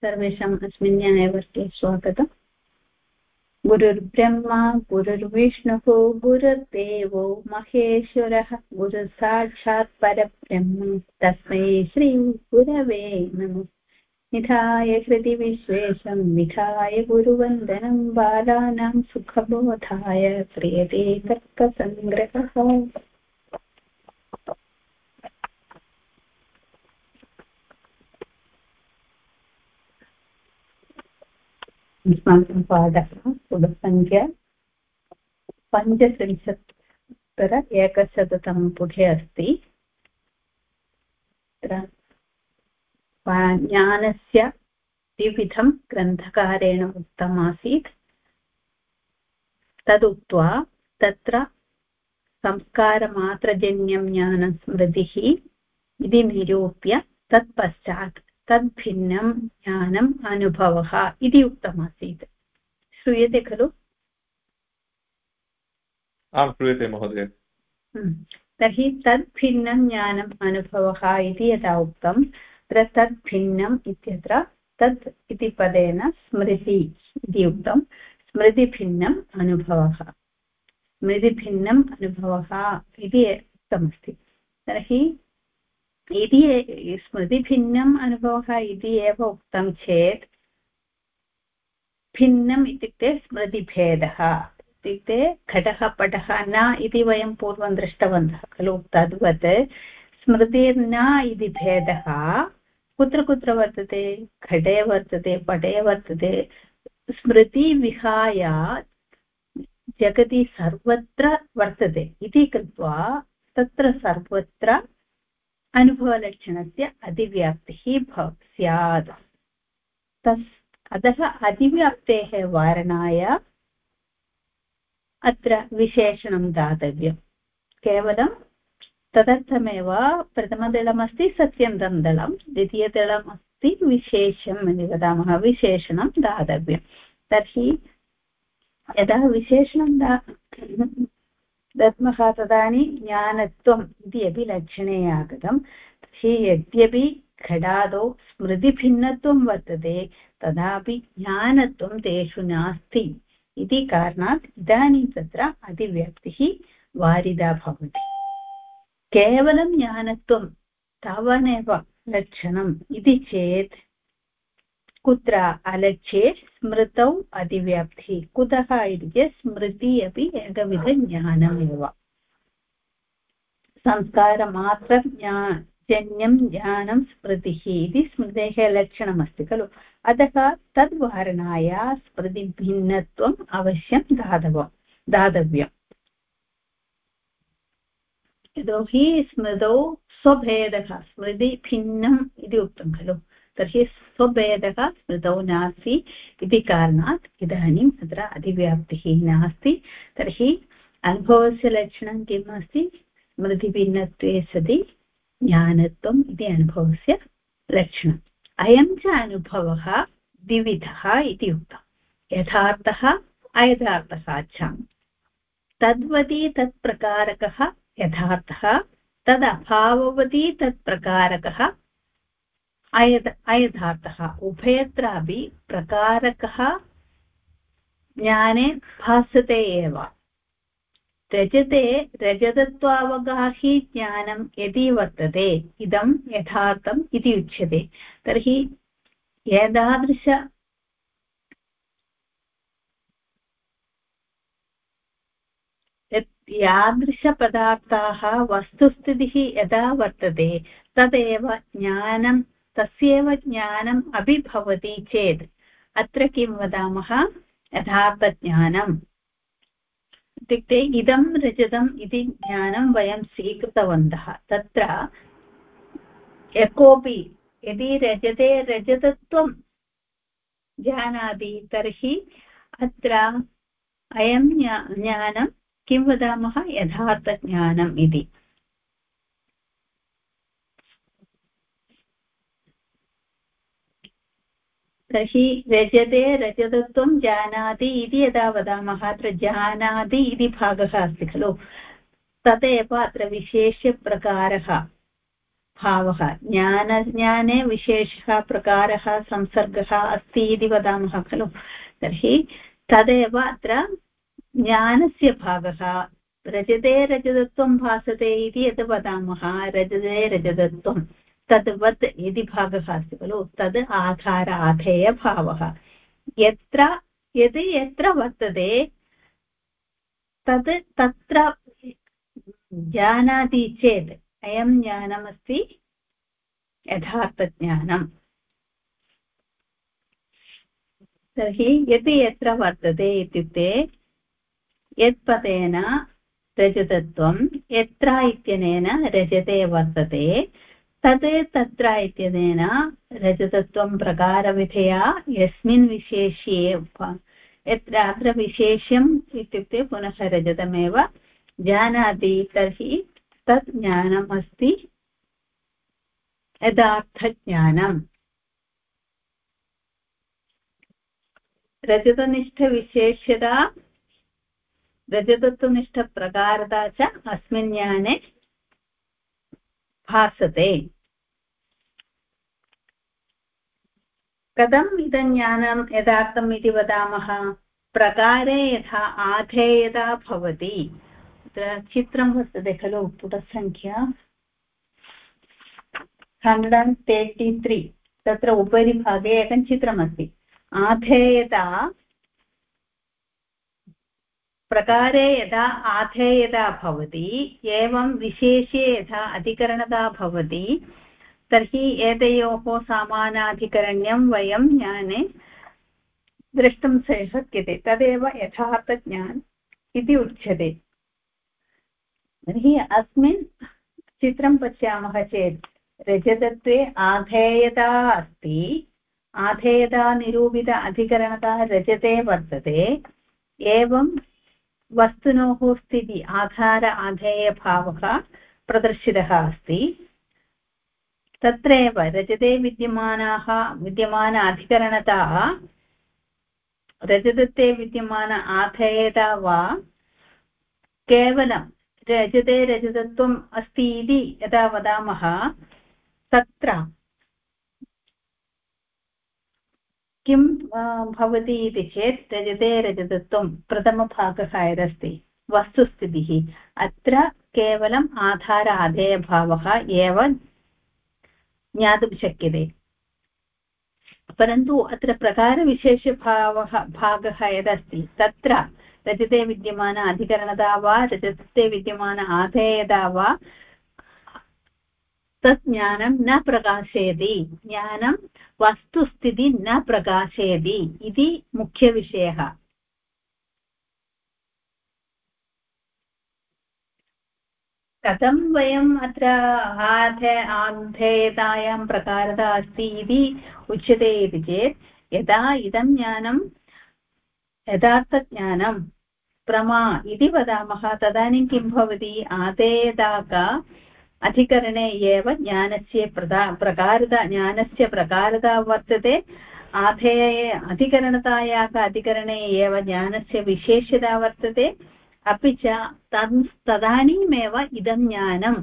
सर्वेषाम् अस्मिन् न्यायवर्गे स्वागतम्। गुरुर्ब्रह्मा गुरुर्विष्णुः गुरुर्देवो महेश्वरः गुरुसाक्षात् परब्रह्म तस्मै श्री गुरवे नमः। निधाय हृदि विश्वेशं निधाय गुरुवन्दनं बालानां सुखबोधाय क्रियते तर्कसङ्ग्रहः। अस्माकं पाठः पुटसङ्ख्या 75 पुटे अस्ति। ज्ञानस्य द्विविधं ग्रन्थकारेण उक्तमासीत्। तदुक्त्वा तत्र संस्कारमात्रजन्यं ज्ञानं स्मृतिः इति निरूप्य तत्पश्चात् तद्भिन्नं ज्ञानम् अनुभवः इति उक्तमासीत्। श्रूयते खलु? आं श्रूयते महोदय। तर्हि तद्भिन्नं ज्ञानम् अनुभवः इति यदा उक्तं तत्र तद्भिन्नम् इत्यत्र तत् इति पदेन स्मृति इति उक्तं। स्मृतिभिन्नम् अनुभवः, स्मृतिभिन्नम् अनुभवः इति उक्तमस्ति। तर्हि यदि स्मृतिभिन्नम् अनुभवः इति एव उक्तं चेत् भिन्नम् इत्युक्ते स्मृतिभेदः इत्युक्ते घटः पटः न इति वयं पूर्वं दृष्टवन्तः खलु। तद्वत् स्मृतिर्न इति भेदः कुत्र कुत्र वर्तते? घटे वर्तते, पटे वर्तते। स्मृति विहाय जगति सर्वत्र वर्तते इति कृत्वा तत्र सर्वत्र अनुभवलक्षणस्य अधिव्याप्तिः स्यात्। अतः अधिव्याप्तेः वारणाय अत्र विशेषणं दातव्यं। केवलं तदर्थमेव प्रथमदलमस्ति सत्यन्तं दलं, द्वितीयदलमस्ति विशेषम् इति वदामः। विशेषणं दातव्यं। तर्हि यदा विशेषणं दद्मः तदानीं ज्ञानत्वम् इति अपि लक्षणे आगतं। तर्हि यद्यपि घटादौ स्मृतिभिन्नत्वं वर्तते तथापि ज्ञानत्वं तेषु नास्ति इति कारणात् इदानीं तत्र अधिव्याप्तिः वारिदा भवति। केवलं ज्ञानत्वं तावदेव लक्षणम् इति चेत् कुत्र अलक्ष्ये स्मृतौ अधिव्याप्तिः कुतः इति चेत् स्मृति अपि एकविधज्ञानमेव। संस्कारमात्रजन्यं ज्ञानं स्मृतिः इति स्मृतेः लक्षणमस्ति खलु। अतः तद्वारणाय स्मृतिभिन्नत्वम् अवश्यं दातव्यम्। यतोहि स्मृतौ स्वभेदः स्मृतिभिन्नम् इति उक्तं खलु। तर्हि स्वभेदः स्मृतौ नास्ति इति कारणात् इदानीं तत्र अधिव्याप्तिः नास्ति। तर्हि अनुभवस्य लक्षणं किम् अस्ति? स्मृतिभिन्नत्वे सति ज्ञानत्वम् इति अनुभवस्य लक्षणम्। अयं च अनुभवः द्विविधः इति उक्तम्। यथार्थः अयथार्थः च। तद्वती तत्प्रकारकः यथार्थः, तदभाववती तत्प्रकारकः अयथार्थः। उभयत्रापि प्रकारकः ज्ञाने भासते एव। रजते रजतत्वावगाही ज्ञानं यदि वर्तते इदं यथार्थम् इति उच्यते। तर्हि यादृशपदार्थाः वस्तुस्थितिः यदा वर्तते तदेव ज्ञानं, तस्यैव ज्ञानम् अपि भवति चेत् अत्र किं वदामः? यथार्थज्ञानम्। इत्युक्ते इदं रजतम् इति ज्ञानं वयं स्वीकृतवन्तः। तत्र यः कोऽपि यदि रजते रजतत्वं जानाति तर्हि अत्र अयं ज्ञानं किं वदामः? यथार्थज्ञानम् इति। तर्हि रजते रजतत्वं जानाति इति यदा वदामः अत्र जानाति इति भागः अस्ति खलु। तदेव अत्र विशेष्यप्रकारः भावः ज्ञाने विशेषः प्रकारः संसर्गः अस्ति इति वदामः खलु तर्हि तदेव अत्र ज्ञानस्य भागः रजते रजतत्वं भासते इति यत् वदामः रजते रजतत्वं तद्वत् यदि भागः अस्ति खलु तद् आधार आधेयभावः यत्र वर्तते तद् तत्र जानाति चेत् अयं ज्ञानमस्ति यथार्थज्ञानम् तर्हि यदि यत्र वर्तते इत्युक्ते यत्पदेन रजतत्वं यत्र इत्यनेन रजते वर्तते तद् तत्र इत्यनेन रजतत्वं प्रकारविधया यस्मिन् विशेष्ये यत्र अत्र विशेष्यम् इत्युक्ते पुनः रजतमेव जानाति तर्हि तत् ज्ञानम् अस्ति यथार्थज्ञानम् रजतनिष्ठविशेष्यता रजतत्वनिष्ठप्रकारता च अस्मिन् ज्ञाने भासते कथम् इदं ज्ञानं यथार्थम् इति वदामः प्रकारे यथा आधेयता भवति तत्र चित्रं वर्तते खलु पुटसङ्ख्या 133 तत्र उपरि भागे एकं चित्रमस्ति आधेयता प्रकारे यदा आधेयता भवति एवं विशेषे यथा अधिकरणता भवति तर्हि एतयोः समानाधिकरण्यं वयं ज्ञाने द्रष्टुं शक्यते तदेव यथार्थज्ञानम् इति उच्यते तर्हि अस्मिन् चित्रं पश्यामः चेत् रजतत्वे आधेयता अस्ति आधेयता निरूपित अधिकरणता रजते वर्तते एवं वस्तुनोः स्थिति आधार आधेयभावः प्रदर्शितः अस्ति तत्रैव रजते विद्यमान अधिकरणता रजतत्वे विद्यमान आधेयता वा केवलं रजते रजतत्वम् अस्ति इति यदा वदामः तत्र किं भवति इति चेत् रजते रजतत्वं प्रथमभागः यदस्ति वस्तुस्थितिः अत्र केवलम् आधार आधेयभावः एव ज्ञातुं शक्यते परन्तु अत्र भागः यदस्ति तत्र रजते विद्यमान अधिकरणता वा रजते विद्यमान आधेयता वा तत् ज्ञानं न प्रकाशयति ज्ञानं वस्तुस्थिति न प्रकाशयति इति मुख्यविषयः कथं वयम् अत्र आधेयतायां प्रकारता अस्ति इति उच्यते इति चेत् यदा इदं ज्ञानं यथार्थज्ञानं प्रमा इति वदामः तदानीं किं भवति आधेयताक अधिकरणे एव ज्ञानस्य प्रकारता ज्ञानस्य प्रकारता वर्तते अधिकरणतायाः अधिकरणे एव ज्ञानस्य विशेषता वर्तते अपि च तदानीमेव इदं ज्ञानं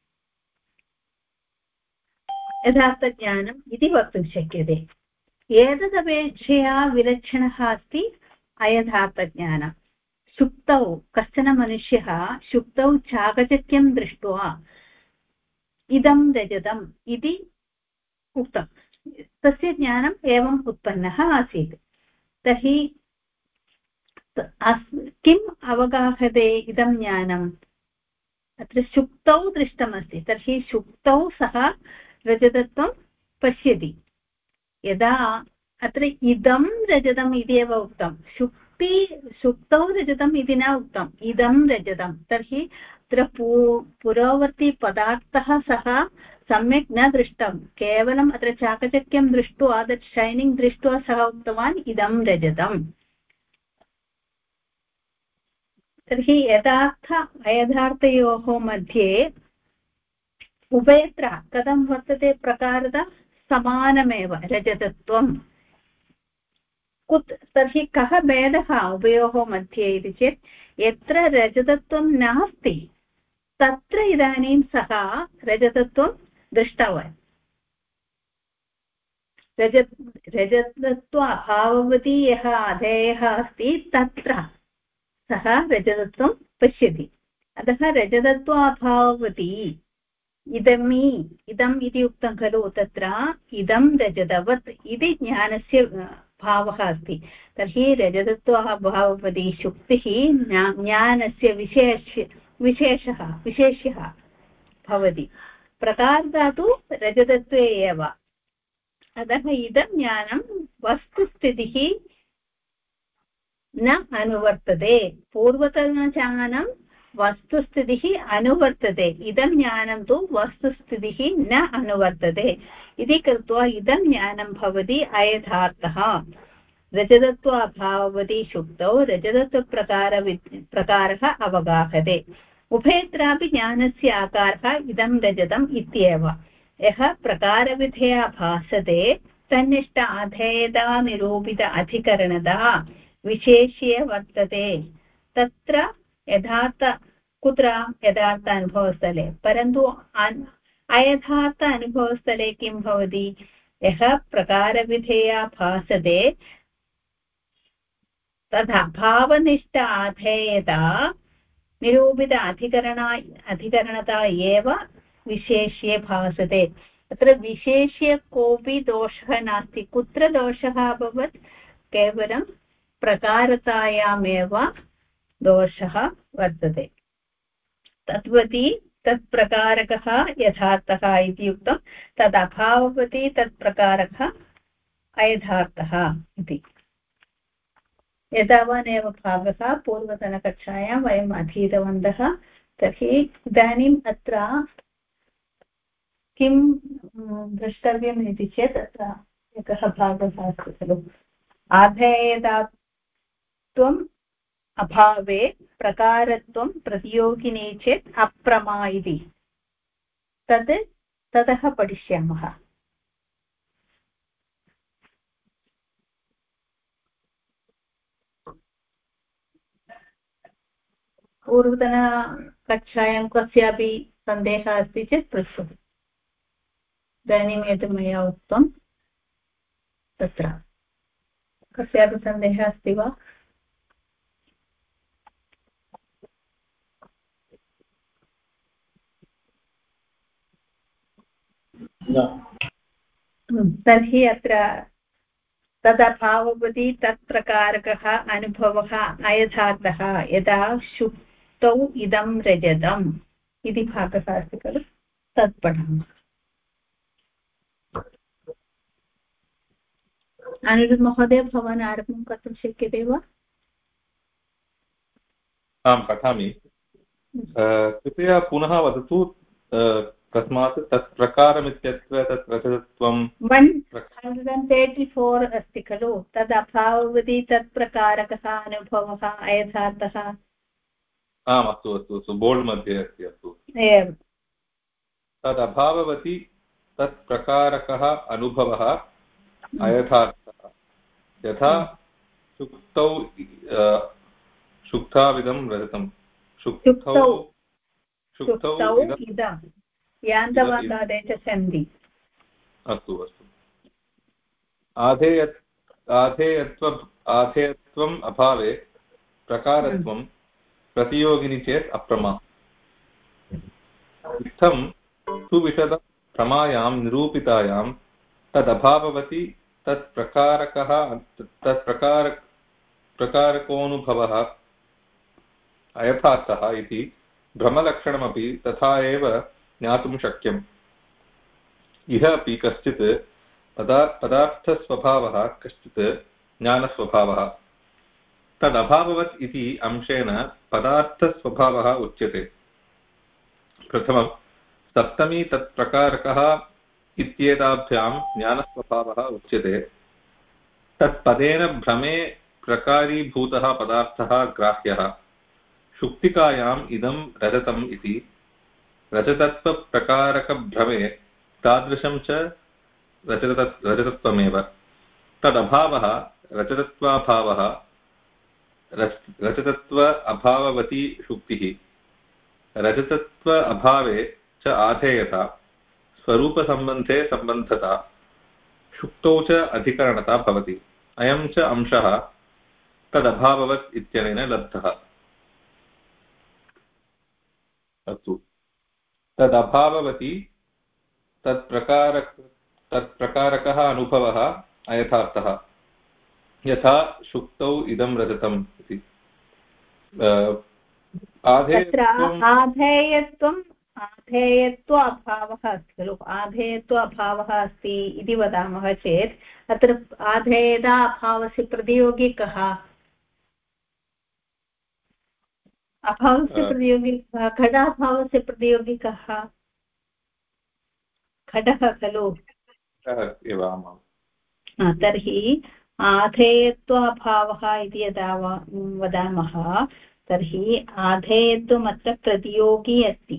यथार्थज्ञानम् इति वक्तुं शक्यते एतदपेक्षया विलक्षणः अस्ति अयथार्थज्ञानं सुप्तौ कश्चन मनुष्यः सुप्तौ चाकचक्यं दृष्ट्वा इदं रजतम् इति उक्तं तस्य ज्ञानम् एवम् उत्पन्नः आसीत् तर्हि किम् अवगाहते इदं ज्ञानम् अत्र सुप्तौ दृष्टमस्ति तर्हि सुप्तौ सः रजतत्वं पश्यति यदा अत्र इदं रजतम् इति एव उक्तं सुप्तौ रजतम् इति न उक्तम् इदं रजतं तर्हि अत्र पुरोवर्ती पदार्थः सः सम्यक् न दृष्टं केवलम् अत्र चाकचक्यं दृष्ट्वा तत् शैनिङ्ग् दृष्ट्वा सः उक्तवान् इदं रजतम् तर्हि यथार्थ अयथार्थयोः मध्ये उभयत्र कथं वर्तते प्रकारता समानमेव रजतत्वं तर्हि कः भेदः उभयोः मध्ये इति चेत् यत्र रजतत्वं नास्ति तत्र इदानीं सः रजतत्वं दृष्टवान् रजतत्व अभाववती यः अधेयः अस्ति तत्र सः रजतत्वं पश्यति अतः रजतत्व अभाववती इदम् इति उक्तं खलु तत्र इदं रजतवत् इति ज्ञानस्य भावः अस्ति तर्हि रजतत्व अभाववती शुक्तिः ज्ञानस्य विशेषः भवति प्रकारधातु रजतत्वे एव अतः इदं ज्ञानं वस्तुस्थितिः न अनुवर्तते पूर्वतनज्ञानं वस्तुस्थितिः अनुवर्तते इदं ज्ञानं तु वस्तुस्थितिः न अनुवर्तते इति कृत्वा इदं ज्ञानं भवति अयथार्थः रजतत्व अभाववती शुक्तौ रजतत्वप्रकारः अवगाहते उभयत्रापि ज्ञानस्य आकारः इदं रजतम् इत्येव यः प्रकारविधया भासते तन्निष्ठ अधेयता निरूपित अधिकरणतः विशेष्ये वर्तते तत्र यथार्थ कुत्र यथार्थ अनुभवस्थले परन्तु अयथार्थ अनुभवस्थले किं भवति यः प्रकारविधेया भासते तथा भावनिष्ठ अधेयता निरूपित अधिकरणता एव विशेष्ये भासते अत्र विशेष्य कोऽपि दोषः नास्ति कुत्र दोषः अभवत् केवलं प्रकारतायामेव दोषः वर्तते तद्वती तत्प्रकारकः यथार्थः इति उक्तं तदभाववती तत्प्रकारकः अयथार्थः इति एतावानेव भागः पूर्वतनकक्षायां वयम् अधीतवन्तः तर्हि इदानीम् अत्र किं द्रष्टव्यम् इति चेत् अत्र एकः भागः अस्ति खलु आधेयतात्वम् अभावे प्रकारत्वं प्रतियोगिनी चेत् अप्रमा इति ततः पठिष्यामः पूर्वतनकक्षायां कस्यापि सन्देहः अस्ति चेत् पृच्छतु इदानीं यत् मया उक्तं तत्र कस्यापि सन्देहः अस्ति वा तर्हि अत्र तदभाववती तत्प्रकारकः अनुभवः अयथार्थः यदा शुक्तौ इदं रजतम् इति भागः अस्ति खलु तत् पठामः अनिरुद्ध महोदय भवान् आरम्भं कर्तुं शक्यते वा आं पठामि कृपया पुनः वदतु तस्मात् तत् प्रकारमित्यत्र तत् रजतत्वं 134 अस्ति खलु तद् अभाववती तत् प्रकारकः अनुभवः अयथार्थः आम् अस्तु अस्तु अस्तु बोर्ड् मध्ये अस्ति अस्तु तद् अभाववती तत् प्रकारकः अनुभवः अयथार्थः यथा शुक्ताविदं रजतं शुक्तौ इदं यान्तवादादेशसन्धि अस्तु अस्तु आधेयत्वम् अभावे प्रकारत्वं प्रतियोगिनी चेत् अप्रमा इत्थं सुविशदप्रमायां निरूपितायां तदभाववती तत्प्रकारकोऽनुभवः अयथार्थः इति भ्रमलक्षणमपि तथा एव ज्ञातुं शक्यम् इह अपि कश्चित् पदार्थस्वभावः कश्चित् ज्ञानस्वभावः तदभाववत् इति अंशेन पदार्थस्वभावः उच्यते प्रथमं सप्तमी तत्प्रकारकः इत्येताभ्यां ज्ञानस्वभावः उच्यते तत्पदेन भ्रमे प्रकारीभूतः पदार्थः ग्राह्यः शुक्तिकायाम् इदं रजतम् इति रजतत्वप्रकारकभ्रमे तादृशं च रजतत्वमेव तदभावः रजतत्वाभावः रजतत्व अभाववती शुक्तिः रजतत्व अभावे च आधेयता स्वरूपसम्बन्धे सम्बन्धता शुक्तौ च अधिकरणता भवति अयं च अंशः तदभाववत् इत्यनेन लब्धः अस्तु तदभाववति तत्प्रकारकः अनुभवः अयथार्थः यथा शुक्तौ इदं रजतम् इति आधेयत्व अभावः अस्ति खलु आधेयत्व अभावः अस्ति इति वदामः चेत् अत्र आधेयता अभावस्य प्रतियोगी कः अभावस्य प्रतियोगी कः घटाभावस्य प्रतियोगी कः घटः खलु तर्हि आधेयत्वाभावः इति यदा वदामः तर्हि आधेयत्वम् अत्र प्रतियोगी अस्ति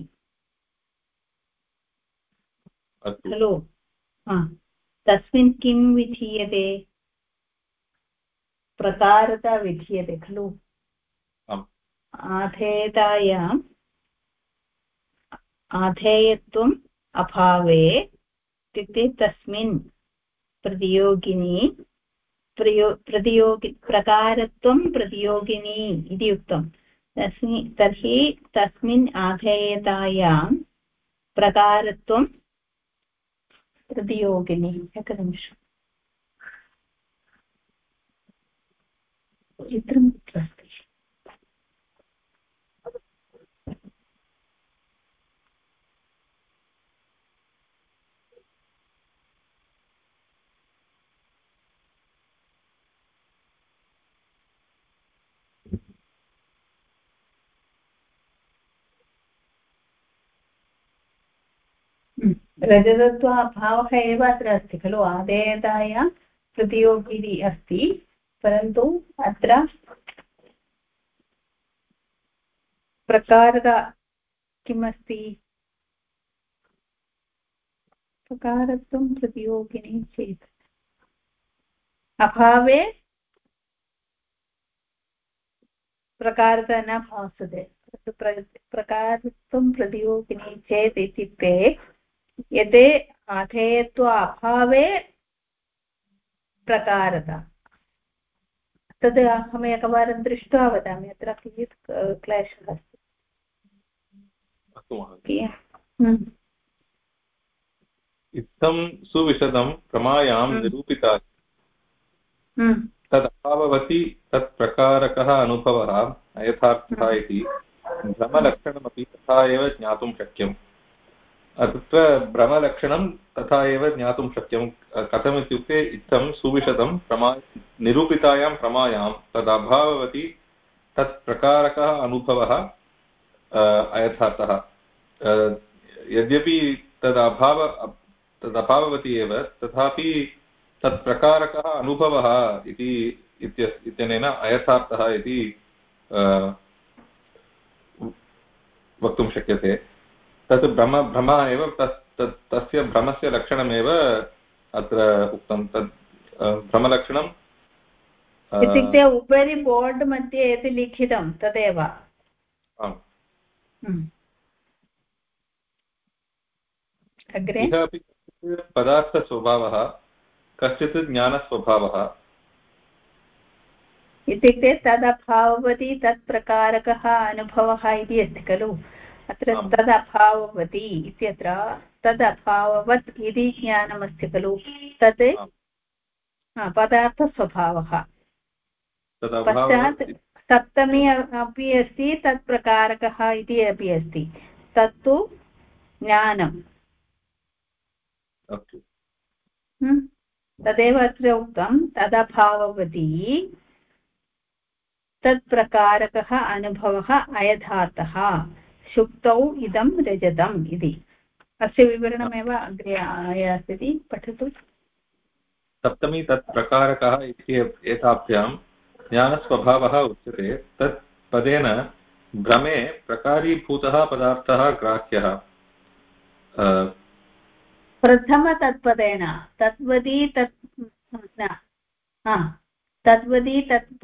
खलु तस्मिन् किं विधीयते प्रकारता विधीयते खलु आधेयतायाम् आधेयत्वम् अभावे इत्युक्ते तस्मिन् प्रतियोगिनी प्रकारत्वं प्रतियोगिनी इति उक्तं तर्हि तस्मिन् आधेयतायां प्रकारत्वं प्रतियोगिनी एकनिमिषम् चित्रं कुत्र अस्ति रजतत्वाभावः एव अत्र अस्ति खलु आधेयतायां प्रतियोगिनी अस्ति परन्तु अत्र प्रकारता किमस्ति प्रकारत्वं प्रतियोगिनी चेत् अभावे प्रकारता न भासते प्रकारत्वं प्रतियोगिनी चेत् इत्युक्ते यदि आधेयत्व अभावे प्रकारता तद् अहम् एकवारं दृष्ट्वा वदामि अत्र किञ्चित् क्लेशः अस्ति इत्थं सुविशदं प्रमायां निरूपिता तदभाववति तत्प्रकारकः अनुभवः अयथार्थः इति भ्रमलक्षणमपि तथा एव ज्ञातुं शक्यम् अत्र भ्रमलक्षणं तथा एव ज्ञातुं शक्यं कथमित्युक्ते इत्थं सुविशदं निरूपितायां प्रमायां तदभाववति तत्प्रकारकः अनुभवः अयथार्थः यद्यपि तदभाववति एव तथापि तत्प्रकारकः अनुभवः इत्यनेन अयथार्थः इति वक्तुं शक्यते तत् भ्रमः एव तस्य भ्रमस्य लक्षणमेव अत्र उक्तं तत् भ्रमलक्षणं इत्युक्ते उपरि बोर्ड् मध्ये यत् लिखितं तदेव अग्रे इह अपि पदार्थस्वभावः कश्चित् ज्ञानस्वभावः इत्युक्ते तदभाववति तत्प्रकारकः अनुभवः इति अस्ति खलु अत्र तदभाववति इत्यत्र तदभाववत् इति ज्ञानमस्ति खलु तत् पदार्थस्वभावः पश्चात् सप्तमी अपि अस्ति तत्प्रकारकः इति अपि अस्ति तत्तु ज्ञानम् तदेव अत्र उक्तं तदभाववति तत्प्रकारकः अनुभवः अयथार्थः शुक्तौ इदं रजतम् इति अस्य विवरणमेव अग्रे आयास्यति पठतु सप्तमी तत्प्रकारकः इति एताभ्यां ज्ञानस्वभावः उच्यते तत् पदेन भ्रमे प्रकारीभूतः पदार्थः ग्राह्यः प्रथमतत्पदेन तद्वदी तत् तद्वदी तत्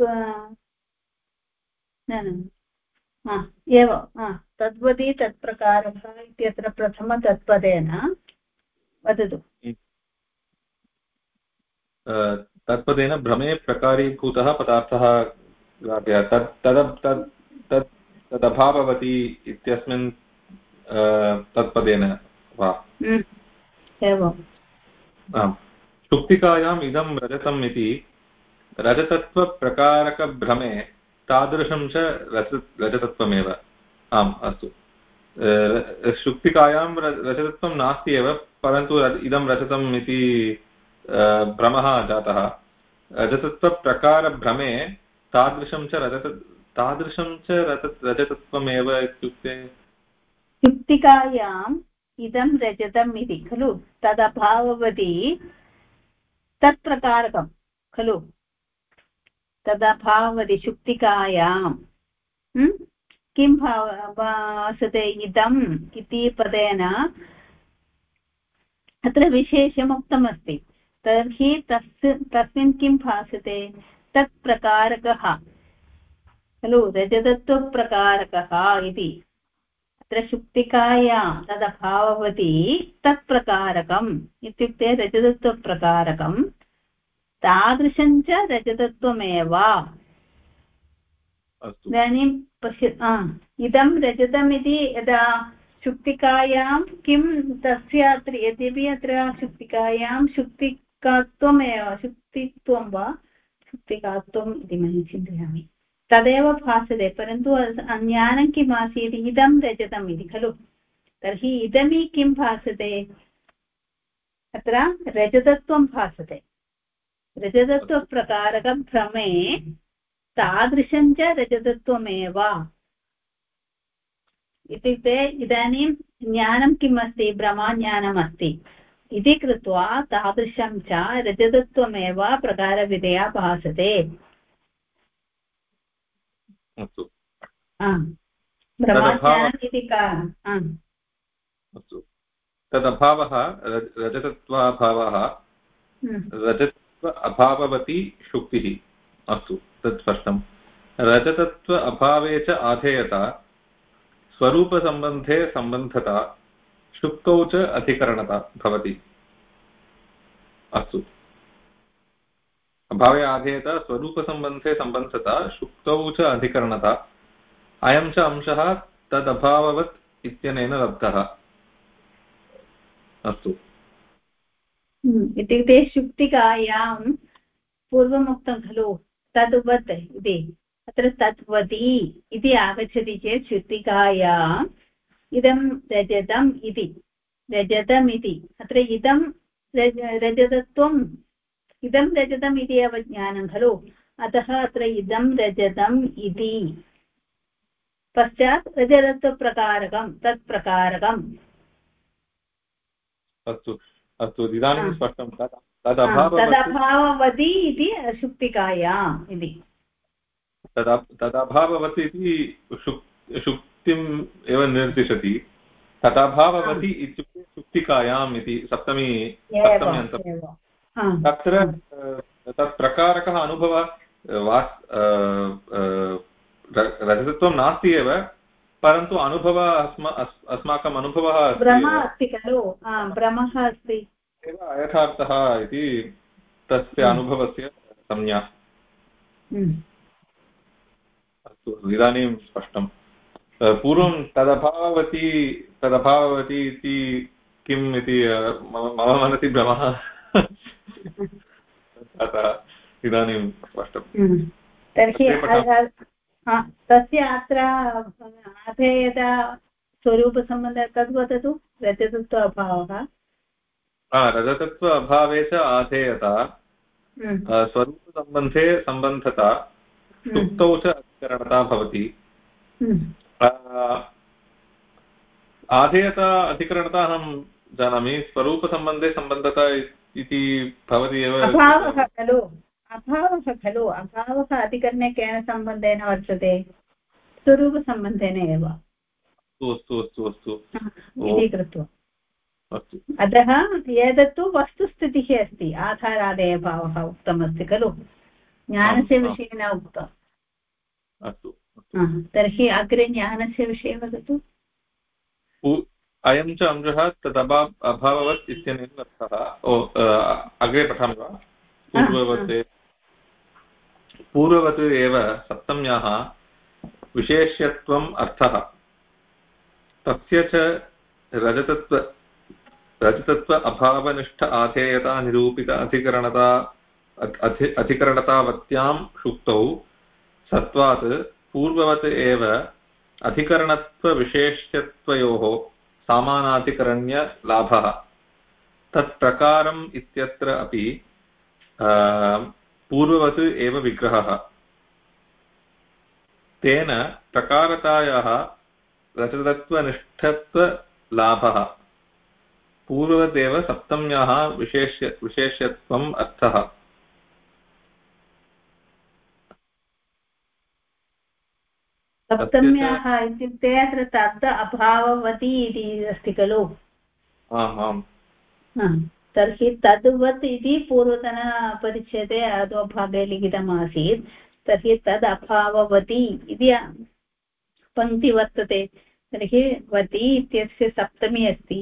एव तद्वदी तत्प्रकारः इत्यत्र प्रथमतत्पदेन वदतु। तत्पदेन भ्रमे प्रकारीभूतः पदार्थः ग्राह्यः तदभाववती इत्यस्मिन् तत्पदेन वा? एवम्। आम्। सुप्तिकायाम् इदं रजतम् इति रजतत्वप्रकारकभ्रमे तादृशं च रजतत्वमेव। आम्, अस्तु। सुप्तिकायां रजतत्वं नास्ति एव, परन्तु इदं रजतम् इति भ्रमः जातः। रजतत्वप्रकारभ्रमे तादृशं च रजतत्वमेव इत्युक्ते सुप्तिकायाम् इदं रजतम् इति खलु, तदभाववती तत्प्रकारकं खलु, तदभाववती सुप्तिकायां किं भासते इदम् इति पदेन अत्र विशेषमुक्तमस्ति। तर्हि तस्मिन् किं भासते, तत्प्रकारकः खलु, रजतत्वप्रकारकः इति। अत्र सुप्तिकायां तदभाववती तत्प्रकारकम् इत्युक्ते रजतत्वप्रकारकं तादृशं च रजतत्वमेव। इदानीं पश्य, इदं रजतम् इति यदा सुप्तिकायां किं तस्य अत्र यद्यपि अत्र सुप्तिकायां सुप्तिकात्वमेव, सुप्तित्वं वा सुप्तिकात्वम् इति मया चिन्तयामि, तदेव भासते, परन्तु ज्ञानं किम् आसीत्, इदं रजतम् इति खलु। तर्हि इदमी किं भासते, अत्र रजतत्वं भासते। रजतत्वप्रकारकभ्रमे तादृशं च रजतत्वमेव इत्युक्ते इदानीं ज्ञानं किम् अस्ति, ब्रह्मज्ञानम् अस्ति इति कृत्वा तादृशं च रजतत्वमेव प्रकारविधया भासते। ब्रह्मज्ञानम् इति कारणम्। अस्तु, तदभावः रजतत्वाभावः रजतत्व अभाववती शुक्तिः। अस्तु, तत् स्पष्टं। रजतत्व अभावे च आधेयता, स्वरूपसम्बन्धे सम्बन्धता, शुक्तौ च अधिकरणता भवति। अस्तु, अभावे आधेयता, स्वरूपसम्बन्धे सम्बन्धता, शुक्तौ च अधिकरणता, अयं च अंशः तदभाववत् इत्यनेन लब्धः। अस्तु, इत्युक्ते सुप्तिकायां पूर्वमुक्तं खलु तद्वत् इति, अत्र तद्वती इति आगच्छति चेत् सुप्तिकायाम् इदं रजतम् इति, अत्र इदं रजतत्वम्, इदं रजतम् इति एव ज्ञानं खलु, अतः अत्र इदं रजतम् इति, पश्चात् रजतत्वप्रकारकं तत्प्रकारकम्। अस्तु अस्तु, इदानीं स्पष्टं। तदभाववती इति सुप्तिकायाम् इति, तदभाववती इति शुक्तिम् एव निर्दिशति। तदभाववती इत्युक्ते सुप्तिकायाम् इति सप्तमी अन्तम्। तत्र तत्प्रकारकः अनुभवः रजतत्वं नास्ति एव, परन्तु अनुभवः अस्माकम् अनुभवः भ्रमः अस्ति खलु, भ्रमः अस्ति एव अयथार्थः इति तस्य अनुभवस्य संज्ञा। अस्तु, इदानीं स्पष्टं। पूर्वं तदभाववती इति किम् इति मम मनसि भ्रमः अतः इदानीं स्पष्टं। तर्हि तस्य अत्र आधेयता स्वरूपसम्बन्धः तद् वदतु, रजतत्व अभावः। रजतत्व अभावे च आधेयता, स्वरूपसम्बन्धे सम्बन्धता, शुक्तौ च अधिकरणता भवति। आधेयता अधिकरणता अहं जानामि, स्वरूपसम्बन्धे सम्बन्धता इति भवति एव। अभावः खलु, अभावः अधिकरणे केन सम्बन्धेन वर्तते, स्वरूपसम्बन्धेन एव। अस्तु अस्तु अस्तु इति कृत्वा अस्तु, अतः एतत्तु वस्तुस्थितिः अस्ति, आधारादेयभावः उक्तमस्ति खलु, ज्ञानस्य विषये न उक्तम्। अस्तु, तर्हि अग्रे ज्ञानस्य विषये वदतु। अयं च अंशः अभाववत् इत्यनेन अर्थः। अग्रे पठामि वा? पूर्ववत् एव सप्तम्याः विशेष्यत्वम् अर्थः। तस्य च रजतत्व अभावनिष्ठ आधेयता निरूपित अधिकरणतावत्यां शुक्तौ सत्वात् पूर्ववत् एव अधिकरणत्वविशेष्यत्वयोः सामानाधिकरण्यलाभः। तत्प्रकारम् इत्यत्र अपि पूर्ववत् एव विग्रहः। तेन प्रकारतायाः रजतत्वनिष्ठत्वलाभः। पूर्ववदेव सप्तम्याः विशेष्यत्वम् अर्थः। सप्तम्याः इत्युक्ते अत्र तद् अभाववती इति अस्ति खलु। आम् आम्। तर्हि तद्वत् इति पूर्वतनपरिच्छेदे अधोभागे लिखितमासीत्। तर्हि तद् अभाववती इति पङ्क्ति वर्तते। तर्हि वती इत्यस्य सप्तमी अस्ति।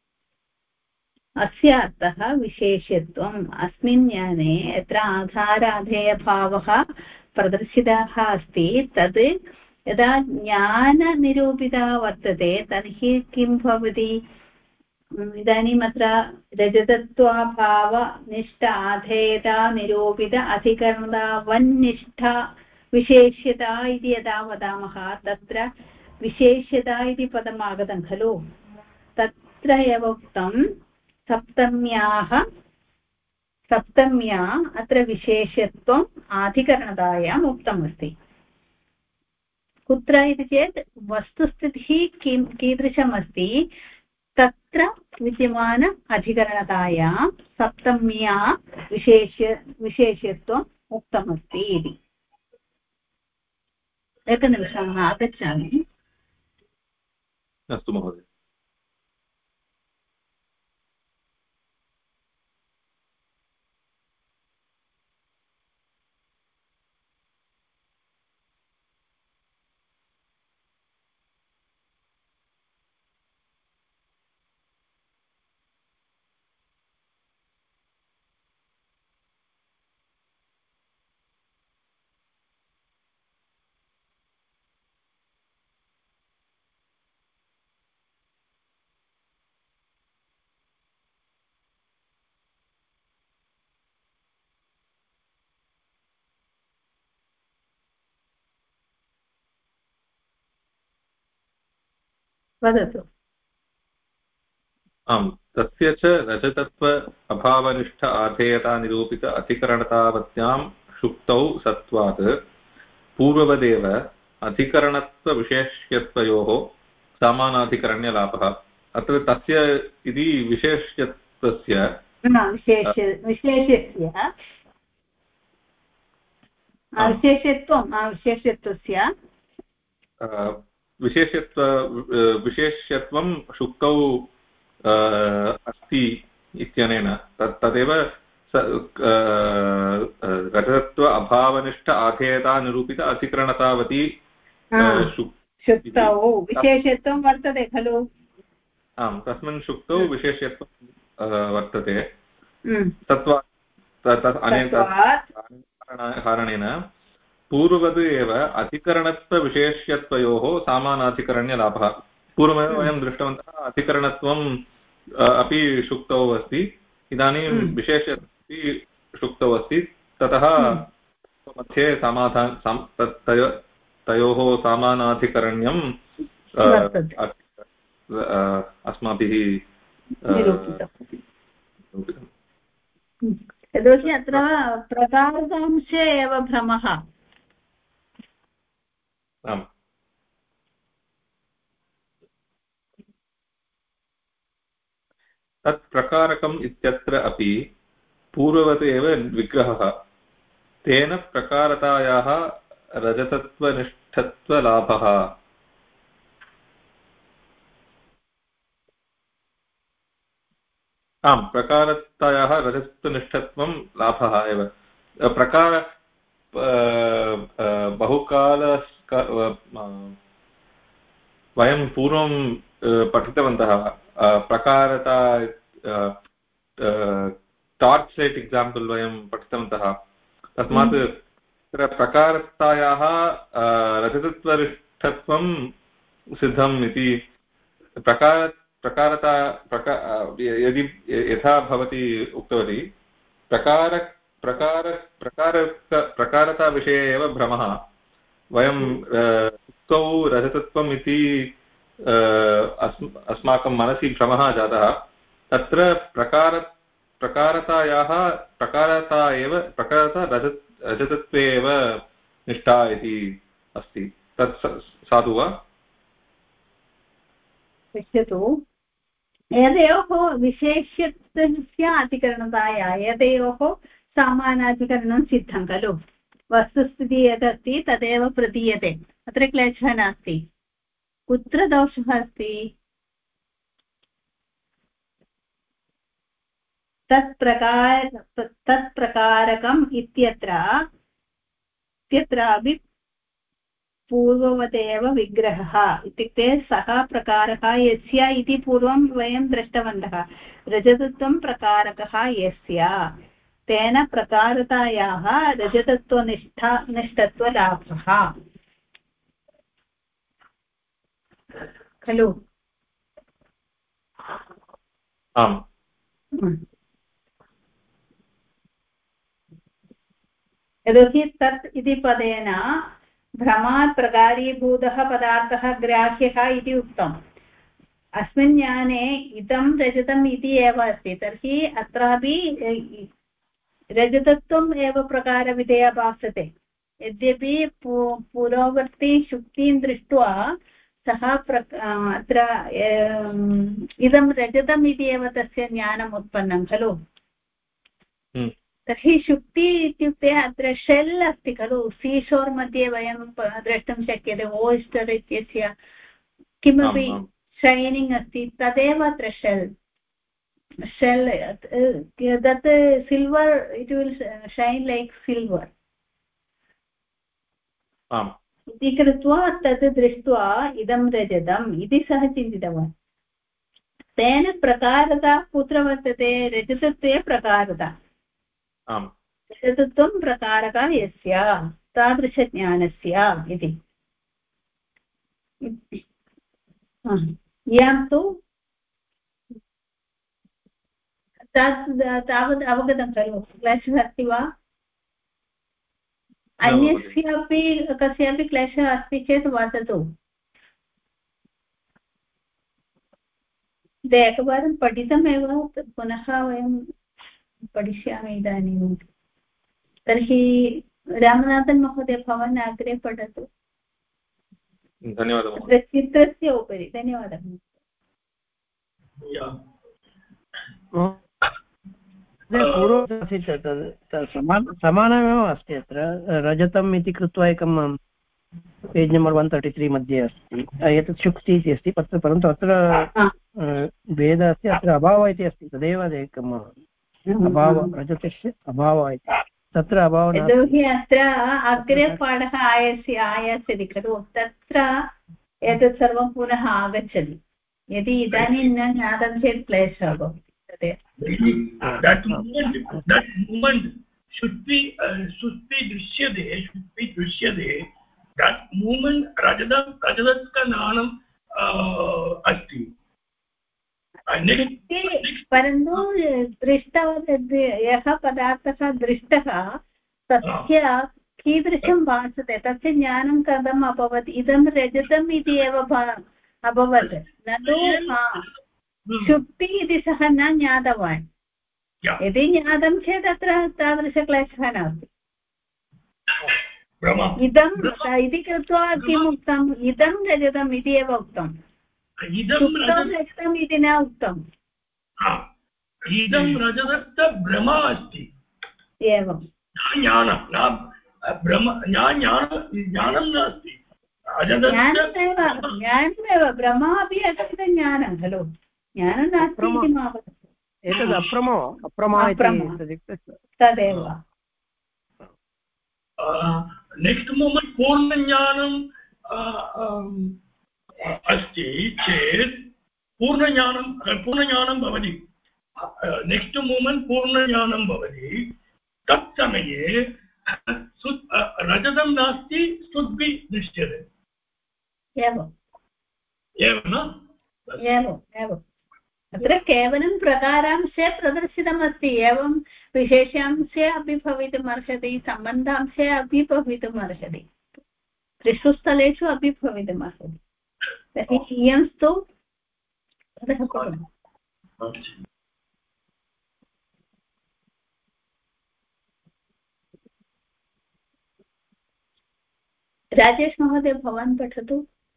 अस्य अर्थः विशेष्यत्वम्। अस्मिन् ज्ञाने यत्र आधाराधेयभावः प्रदर्शितः अस्ति तद् यदा ज्ञाननिरूपितः वर्तते तर्हि किं भवति? इदानीम् अत्र रजतत्वाभावनिष्ठ आधेयता निरूपित अधिकरणतावन्निष्ठा विशेष्यता इति यदा वदामः तत्र विशेष्यता इति पदम् आगतं खलु। तत्र एव उक्तं सप्तम्या अत्र विशेषत्वम् अधिकरणतायाम् उक्तमस्ति। कुत्र इति चेत् वस्तुस्थितिः कीदृशमस्ति तत्र विद्यमान अधिकरणतायां सप्तम्या विशेष्यत्वम् उक्तमस्ति इति। एकनिमिषम् आगच्छामि। अस्तु महोदय। वदतु। आम्, तस्य च रजतत्व अभावनिष्ठ आधेयता निरूपित अधिकरणतावत्यां शुक्तौ सत्वात् पूर्ववदेव अधिकरणत्वविशेष्यत्वयोः सामानाधिकरण्यलाभः। अत्र तस्य इति विशेष्यत्वस्य विशेष्यत्वं शुक्तौ अस्ति इत्यनेन तदेव रजतत्व अभावनिष्ठ आधेयता निरूपित अधिकरणतावती शुक्तौ विशेषत्वं वर्तते खलु। आम्, तस्मिन् शुक्तौ विशेषत्वं वर्तते। अनेन कारणेन पूर्ववद् एव अधिकरणत्वविशेष्यत्वयोः सामानाधिकरण्यलाभः। पूर्वमेव वयं दृष्टवन्तः अधिकरणत्वम् अपि शुक्तौ अस्ति, इदानीं विशेष्यत्वम् अपि शुक्तौ अस्ति। ततः मध्ये तयोः सामानाधिकरण्यं अस्माभिः निरूपितम्। यतोहि अत्र प्रकारकांशे एव भ्रमः। आम्, तत् प्रकारकम् इत्यत्र अपि पूर्ववत् एव विग्रहः। तेन प्रकारतायाः रजतत्वनिष्ठत्वलाभः। आम्, प्रकारतायाः रजतत्वनिष्ठत्वं लाभः एव। प्रकार बहुकाल वयं पूर्वं पठितवन्तः प्रकारता टार्च् लैट् एक्साम्पल् वयं पठितवन्तः तस्मात् तत्र प्रकारतायाः रजतत्वनिष्ठत्वं सिद्धम् इति प्रकारता यदि यथा भवती उक्तवती प्रकारताविषये एव भ्रमः वयं उक्तौ रजतत्वम् इति अस्माकं मनसि भ्रमः जातः तत्र प्रकारता रजतत्वे एव निष्ठा इति अस्ति तत् साधु वा पश्यतु एतयोः विशेष्यत्वस्य अधिकरणताया एतयोः सामानाधिकरणं सिद्धं खलु वस्तुस्थितिः यदस्ति तदेव प्रतीयते अत्र क्लेशः नास्ति कुत्र दोषः अस्ति तत्प्रकारकम् इत्यत्रापि पूर्ववदेव विग्रहः इत्युक्ते सः प्रकारः यस्य इति पूर्वं वयं दृष्टवन्तः रजतत्वं प्रकारकः यस्य तेन प्रकारतायाः रजतत्वनिष्ठत्वलाभः खलु आम् यतोहि तत् इति पदेन भ्रमात् प्रकारीभूतः पदार्थः ग्राह्यः इति उक्तम् अस्मिन् ज्ञाने इदं रजतम् इति एव अस्ति तर्हि अत्रापि रजतत्वम् एव प्रकारविधेया भासते यद्यपि पूर्ववर्ती शुक्तिं दृष्ट्वा सः अत्र इदं रजतम् इति एव तस्य ज्ञानम् उत्पन्नं खलु तर्हि शुक्ति इत्युक्ते अत्र शेल् अस्ति खलु सीशोर् मध्ये वयं द्रष्टुं शक्यते ओयस्टर् इत्यस्य किमपि शैनिङ्ग् अस्ति तदेव अत्र शेल् तत् silver it will shine like silver इति कृत्वा तत् दृष्ट्वा इदं रजतम् इति सः चिन्तितवान् तेन प्रकारता कुत्र वर्तते रजतत्वे प्रकारता रजतत्वं प्रकारकः यस्य तादृशज्ञानस्य इति इयं तु तावत् अवगतं खलु क्लेशः अस्ति वा अन्यस्यापि कस्यापि क्लेशः अस्ति चेत् वदतु एकवारं पठितमेव पुनः वयं पठिष्यामि इदानीं तर्हि रामनाथन् महोदय भवान् अग्रे पठतु धन्यवादः चित्रस्य उपरि धन्यवादः पूर्वमासीत् तत् समानमेव अस्ति अत्र रजतम् इति कृत्वा एकं पेज् नम्बर् 133 मध्ये अस्ति एतत् शुक्ति इति अस्ति परन्तु अत्र भेदः अस्ति अत्र अभावः इति अस्ति तदेव एकम् अभावः रजतस्य अभावः इति तत्र अभावः यतोहि अत्र अग्रे पाठः आयास्यति खलु तत्र एतत् सर्वं पुनः आगच्छति यदि इदानीं न ज्ञातं चेत् क्लेशः भवति that moment should be दृश्यते that moment रजतस्य ज्ञानम् अस्ति परन्तु यः पदार्थः दृष्टः तस्य कीदृशं भासते तस्य ज्ञानं कथम् अभवत् इदं रजतम् इति एव अभवत् न तु शुक्ति इति सः न ज्ञातवान् यदि ज्ञातं चेत् अत्र तादृशक्लेशः नास्ति इदम् इति कृत्वा किम् उक्तम् इदं रजतम् इति एव उक्तम् शुक्तं रजतम् इति न उक्तम् इदं रजतस्य भ्रमा अस्ति एवं ज्ञानं नास्ति ज्ञानमेव भ्रमा अपि अस्ति ज्ञानं खलु ज्ञानं नास्ति इति मा वदतु एतद् अप्रमा तदेव नेक्स्ट् मोमेण्ट् पूर्णज्ञानं अस्ति चेत् पूर्णज्ञानं भवति नेक्स्ट् मूमेण्ट् पूर्णज्ञानं भवति तत्समये रजतं नास्ति शुद्धि दृश्यते एवं अत्र केवलं प्रकारांशे प्रदर्शितमस्ति एवं विशेषांशे अपि भवितुम् अर्हति सम्बन्धांशे अपि भवितुम् अर्हति त्रिषु स्थलेषु अपि भवितुम् अर्हति तर्हि इयंस्तु राजेश महोदय भवान् पठतु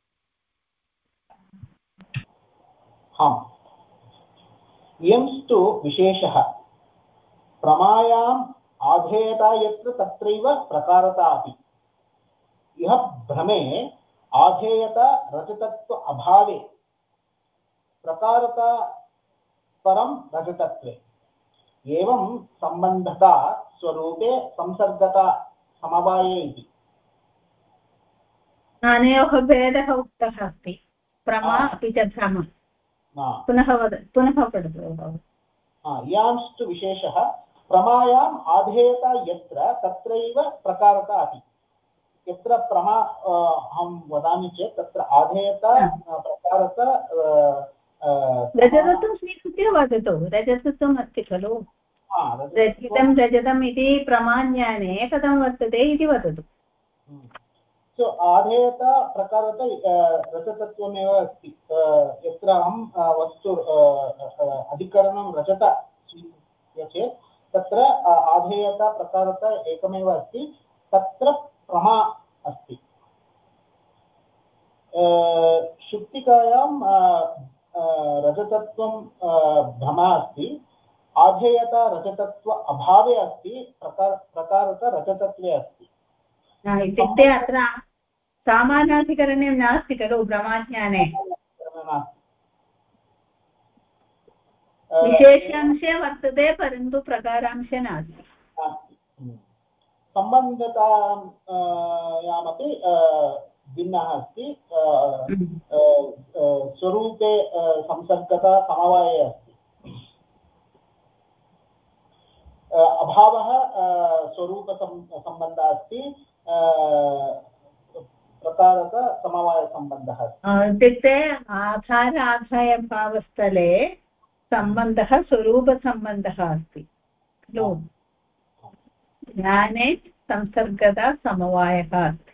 इयंस्तु विशेषः प्रमायाम् आधेयता यत्र तत्रैव प्रकारता अपि इह भ्रमे आधेयता रजतत्व अभावे प्रकारता परं रजतत्वे एवं सम्बन्धता स्वरूपे संसर्गता समवाये इति अनयोः भेदः उक्तः अस्ति प्रमा अपि च भ्रम पुनः पठतु इयांस्तु विशेषः प्रमायाम् आधेयता यत्र तत्रैव प्रकारता अपि यत्र प्रमा अहं वदामि चेत् तत्र आधेयता प्रकारता रजतत्वं स्वीकृत्य वदतु रजतत्वम् अस्ति खलु रजितं रजतम् इति प्रमाज्ञाने कथं वर्तते इति वदतु सो आधेयता प्रकारता रजतत्वमेव अस्ति यत्र अहं वस्तु अधिकरणं रजत स्वीक्रियते चेत् तत्र आधेयता प्रकारता एकमेव अस्ति तत्र प्रमा अस्ति शुक्तिकायां रजतत्वं भ्रमा अस्ति आधेयता रजतत्व अभावे अस्ति प्रकारता रजतत्वे अस्ति इत्युक्ते अत्र सामानाधिकरणे नास्ति खलु भ्रमाज्ञाने विशेषांशे वर्तते परन्तु प्रकारांशे नास्ति सम्बन्धतायामपि भिन्नः अस्ति स्वरूपे संसर्गता समवाये अस्ति अभावः स्वरूपसम्बन्धः अस्ति प्रकारक समवायसम्बन्धः इत्युक्ते आधार आधायभावस्थले सम्बन्धः स्वरूपसम्बन्धः अस्ति खलु ज्ञाने संसर्गता समवायः अस्ति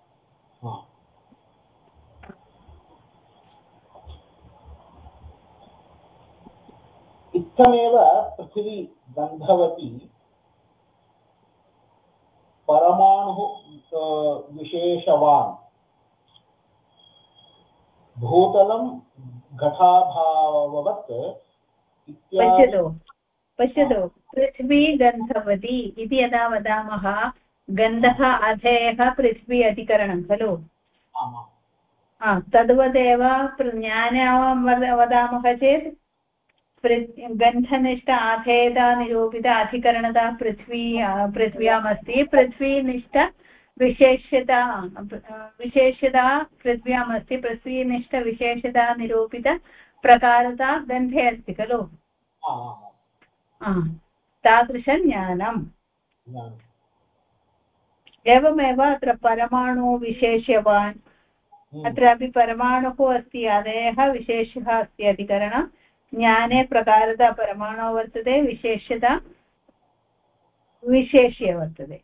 इत्थमेव पृथिवी गन्धवती परमाणुः विशेषवान् भूतलं घटाभाववत् पश्यतु पृथ्वी गन्धवती इति यदा वदामः गन्धः अधेयः पृथ्वी अधिकरणं खलु तद्वदेव ज्ञाने वदामः चेत् गन्धनिष्ठ आधेयता निरूपित अधिकरणता पृथ्व्यामस्ति पृथ्वीनिष्ठ विशेष्यता पृथ्व्यामस्ति पृथ्वीनिष्ठ विशेषता निरूपित प्रकारता गन्धे अस्ति खलु तादृशज्ञानम् एवमेव अत्र परमाणुविशेष्यवान् अत्रापि परमाणुः अस्ति आदयः विशेषः अस्ति अधिकरणं ज्ञाने प्रकारता परमाणु वर्तते विशेष्यता विशेष्य वर्तते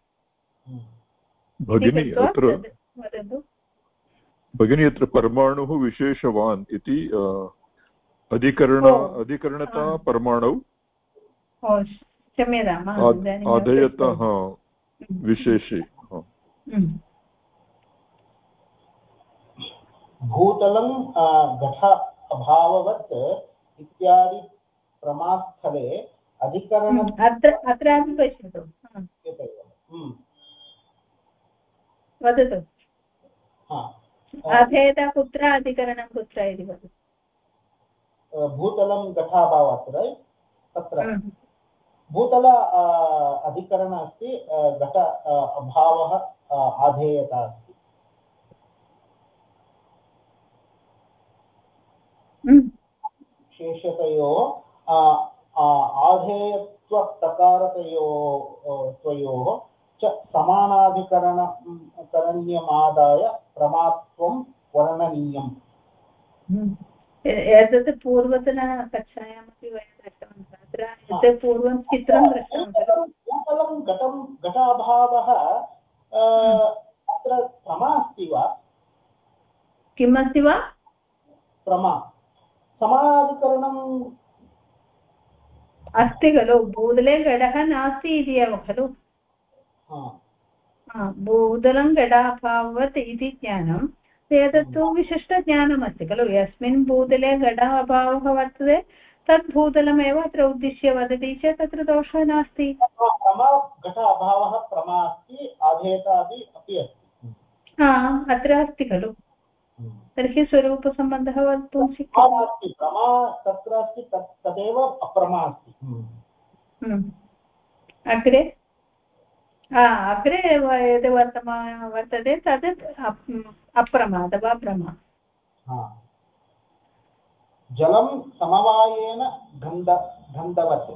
भगिनी अत्र परमाणुः विशेषवान् इति अधिकरणता परमाणौ क्षम्यताम् आधेयतः विशेषे भूतलं घट अभाववत् इत्यादि प्रमास्थले अधिकरण अत्रापि पश्यतु वदतु अभेदः कुत्र अधिकरणं कुत्र इति वदतु भूतलं घटाभावात् तत्र भूतल अधिकरण अस्ति घट अभावः आधेयता अस्ति विशेषतयोः आधेयत्वप्रकारतयोः च समानाधिकरणीयमादाय प्रमात्वं वर्णनीयम्। एतत् पूर्वतनकक्षायामपि वयं दृष्टवन्तः। अत्र एतत् पूर्वं चित्रं दृष्टवन्तः। भूतलं घटाभावः अत्र प्रमा अस्ति वा? किम् अस्ति वा? प्रमा समानाधिकरणम् अस्ति खलु। भूतले घटः नास्ति इति एव खलु। भूतलं घटाभावत् इति ज्ञानं एतत्तु विशिष्टज्ञानमस्ति खलु। यस्मिन् भूतले घटाभावः वर्तते तद् भूतलमेव अत्र उद्दिश्य वदति चेत् तत्र दोषः नास्ति। घटाभावः प्रमा अस्ति, आधेयता अपि अस्ति। अत्र अस्ति खलु। तर्हि स्वरूपसम्बन्धः वक्तुं शक्यते। प्रमा तत्र अस्ति, तदेव अप्रमा अस्ति। अग्रे अग्रे यद् वर्तते तद् अप्रमा अथवा प्रमा। जलं समवायेन गन्धवत्।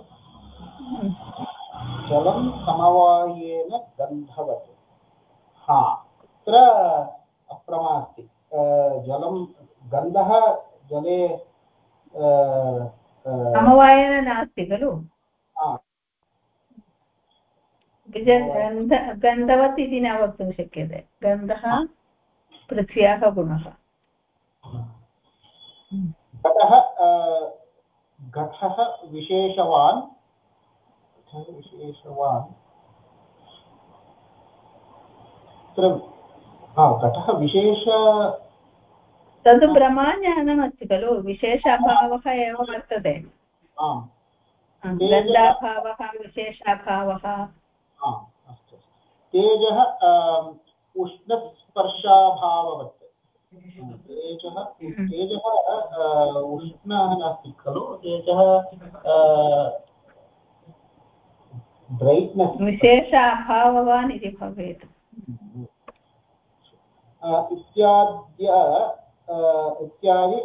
जलं समवायेन गन्धवत्। अत्र अप्रमा अस्ति। जलं गन्धः जले समवायेन नास्ति खलु। गन्धवत् इति न वक्तुं शक्यते। गन्धः पृथ्व्याः गुणः। घटः विशेषवान् घटः विशेष तद् प्रमाज्ञानमस्ति खलु। विशेषाभावः एव वर्तते। गन्धाभावः विशेषाभावः। तेजः उष्णस्पर्शाभाववत्। तेजः उष्णः नास्ति खलु। तेजः ब्रैट्नेस् विशेषाभाववान् इति भवेत् इत्यादि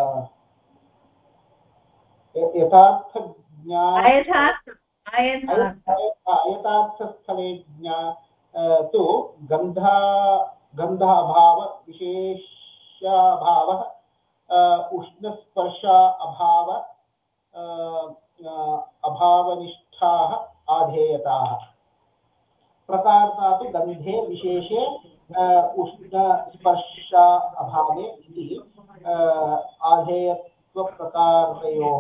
यथार्थस्थले तु गन्धाभाव विशेषाभावः उष्णस्पर्शा अभावनिष्ठाः आधेयताः। प्रकारता तु गन्धे विशेषे उष्णस्पर्शा अभावे इति आधेयत्वप्रकारयोः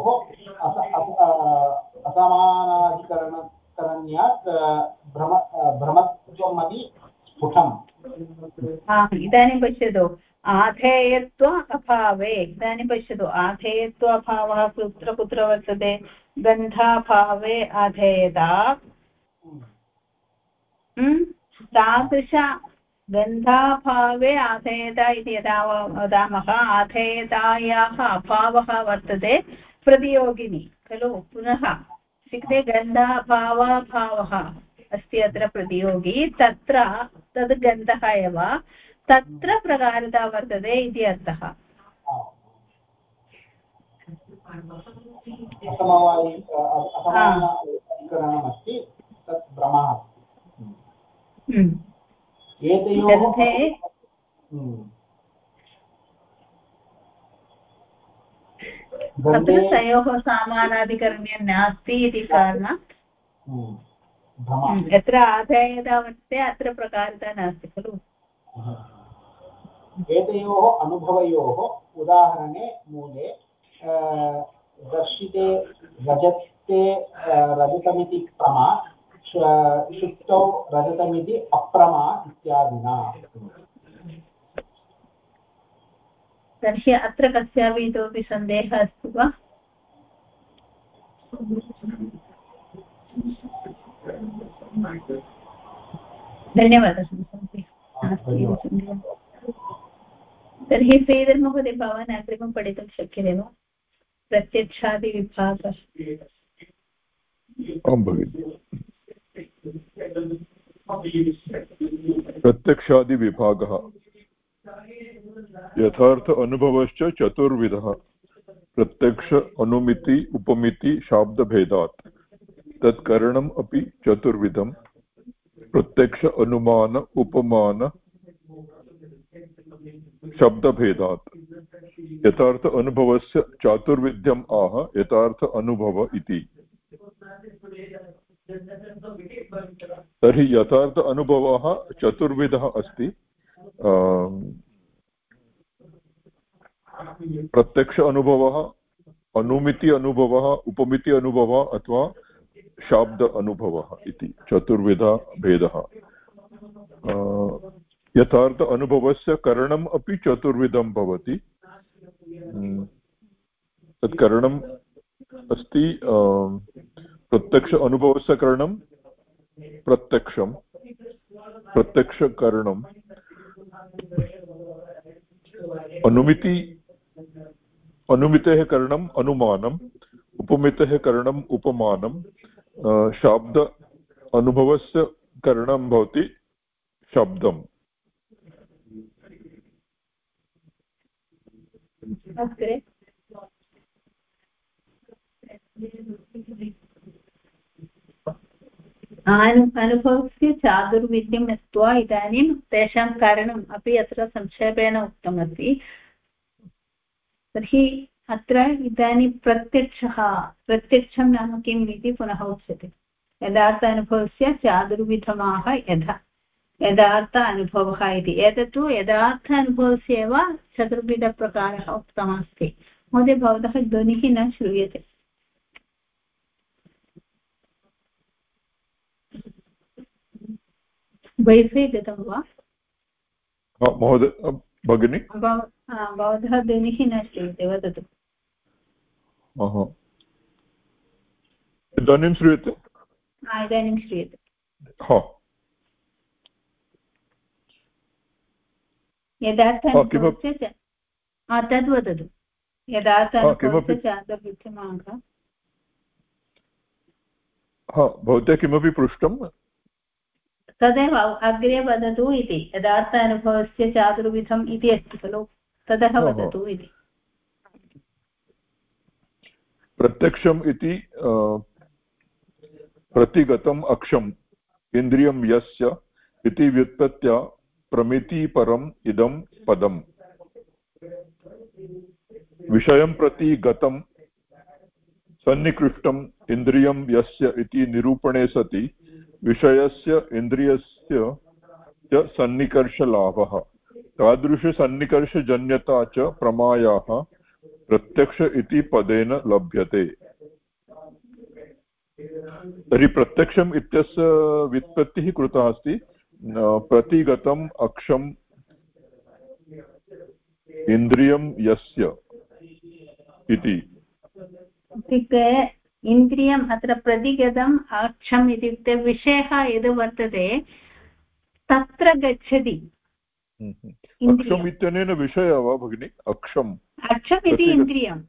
असमानाधिकरणन्यात् भ्रमत्वमपि स्फुटम्। इदानीं पश्यतु आधेयत्व अभावे। इदानीं पश्यतु आधेयत्व अभावः कुत्र कुत्र वर्तते? गन्धाभावे आधेयता। तादृश गन्धाभावे आधेयता इति यदा वदामः आधेयतायाः अभावः वर्तते प्रतियोगिनी खलु। पुनः इत्युक्ते गन्धाभावाभावः अस्ति अत्र प्रतियोगी। तत्र तद् गन्धः एव तत्र प्रकारता वर्तते इति अर्थः। असमानाधिकरणमस्ति तत् भ्रमः। तत्र तयोः समानाधिकरण्यं नास्ति इति कारणात् यत्र आधेयता वर्तते अत्र प्रकारता नास्ति खलु। एतयोः अनुभवयोः उदाहरणे मूले दर्शिते रजते रजतमिति प्रमा, शुक्तौ रजतमिति अप्रमा इत्यादिना। तर्हि अत्र कस्यापि इतोपि सन्देहः अस्ति वा? धन्यवादः। तर्हि श्रीधर महोदय भवान् अग्रिमं पठितुं शक्यते वा? प्रत्यक्षादिविभागः। आं भगिनि। प्रत्यक्षादिविभागः यथार्थ अनुभवश्च चतुर्विधः। प्रत्यक्ष अनुमिति उपमिति शाब्दभेदात् तत् करणम् अपि चतुर्विधं प्रत्यक्ष अनुमान उपमान शब्दभेदात् यथार्थ अनुभवस्य चातुर्विध्यम् आह यथार्थ अनुभव इति। तर्हि यथार्थ अनुभवः चतुर्विधः अस्ति। प्रत्यक्ष अनुभवः, अनुमिति अनुभवः, उपमिति अनुभवः अथवा शाब्द अनुभवः इति चतुर्विधः भेदः। यथार्थ अनुभवस्य करणम् अपि चतुर्विधं भवति। तत् करणम् अस्ति प्रत्यक्ष अनुभवस्य करणं प्रत्यक्षकरणम्, अनुमितेः करणम् अनुमानम्, उपमितेः करणम् उपमानं, शाब्द अनुभवस्य करणं भवति शब्दम्। अनुभवस्य चातुर्विध्यम् उक्त्वा इदानीं तेषां कारणम् अपि अत्र संक्षेपेण उक्तमस्ति। तर्हि अत्र इदानीं प्रत्यक्षं नाम किम् इति पुनः उच्यते। यथार्थ अनुभवस्य चातुर्विधमाः यथार्थ अनुभवः इति। एतत्तु यथार्थ अनुभवस्य एव चतुर्विधप्रकारः उक्तमस्ति। महोदय भवतः ध्वनिः न श्रूयते। वैफै गतं वा महोदय भगिनी? भवतः ध्वनिः न श्रूयते, वदतु। इदानीं श्रूयते? इदानीं श्रूयते। यथार्थानुभवस्य तद् वदतु। यथार्थानुभवस्य चातुर्विध्यमाः। भवत्या किमपि पृष्टं? तदेव अग्रे वदतु इति। यथार्थ अनुभवस्य चातुर्विधम् इति अस्ति खलु, ततः वदतु इति। प्रत्यक्षम् इति प्रतिगतम् अक्षम् इन्द्रियं यस्य इति व्युत्पत्त्या प्रमितिपरम् इदं पदम्। विषयं प्रति गतं सन्निकृष्टम् इन्द्रियं यस्य इति निरूपणे सति विषयस्य इन्द्रियस्य च सन्निकर्षलाभः। तादृशसन्निकर्षजन्यता च प्रमायाः प्रत्यक्ष इति पदेन लभ्यते। तर्हि प्रत्यक्षम् इत्यस्य व्युत्पत्तिः कृता अस्ति प्रतिगतम् अक्षम् इन्द्रियं यस्य इति। इत्युक्ते इन्द्रियम् अत्र प्रतिगतम् अक्षम् इत्युक्ते विषयः यद् वर्तते तत्र गच्छति। अक्षम् इत्यनेन विषयः वा भगिनि? अक्षम् इति इन्द्रियम्।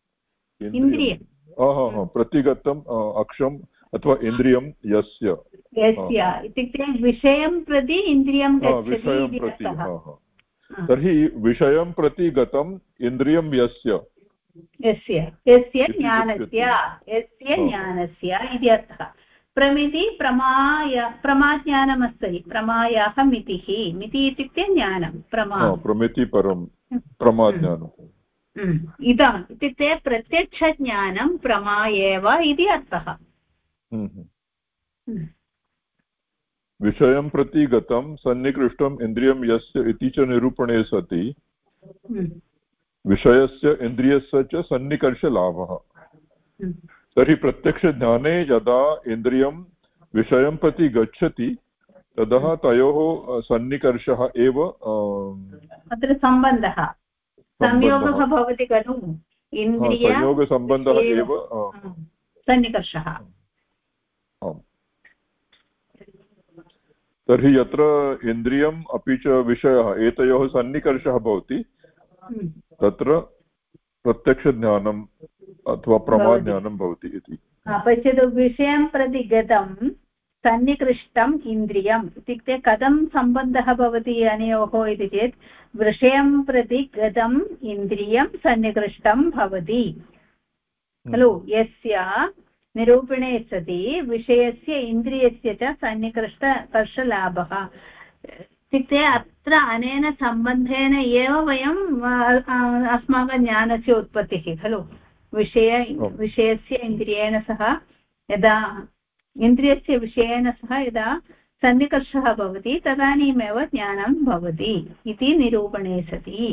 प्रतिगतम् अक्षम् अथवा इन्द्रियं यस्य इत्युक्ते विषयं प्रति इन्द्रियं गच्छति। तर्हि विषयं प्रति गतम् इन्द्रियं यस्य ज्ञानस्य इति अर्थः। प्रमिति प्रमाज्ञानमस्ति। प्रमायाः मितिः इत्युक्ते ज्ञानं। प्रमिति परं प्रमाज्ञानम् इदम् इत्युक्ते प्रत्यक्षज्ञानं प्रमा एव इति अर्थः। विषयं प्रति गतं सन्निकृष्टम् इन्द्रियं यस्य इति च निरूपणे सति विषयस्य इन्द्रियस्य च सन्निकर्षलाभः। तर्हि प्रत्यक्षज्ञाने यदा इन्द्रियं विषयं प्रति गच्छति तदा तयोः सन्निकर्षः एव अत्र सम्बन्धः संयोगः भवति खलु। संयोगसम्बन्धः एव सन्निकर्षः। तर्हि यत्र इन्द्रियम् अपि च विषयः एतयोः सन्निकर्षः भवति तत्र प्रत्यक्षज्ञानम् अथवा प्रमाज्ञानं भवति इति। पश्यतु, विषयं प्रति गतं सन्निकृष्टम् इन्द्रियम् इत्युक्ते कथं सम्बन्धः भवति अनयोः इति चेत् विषयं प्रति गतम् इन्द्रियं सन्निकृष्टं भवति खलु यस्य निरूपणे सति विषयस्य इन्द्रियस्य च सन्निकृष्टस्पर्शलाभः इत्युक्ते अत्र अनेन सम्बन्धेन एव वयम् अस्माकं ज्ञानस्य उत्पत्तिः खलु विषयस्य इन्द्रियेण सह यदा इन्द्रियस्य विषयेन सह यदा सन्निकर्षः भवति तदानीमेव ज्ञानं भवति इति निरूपणे सति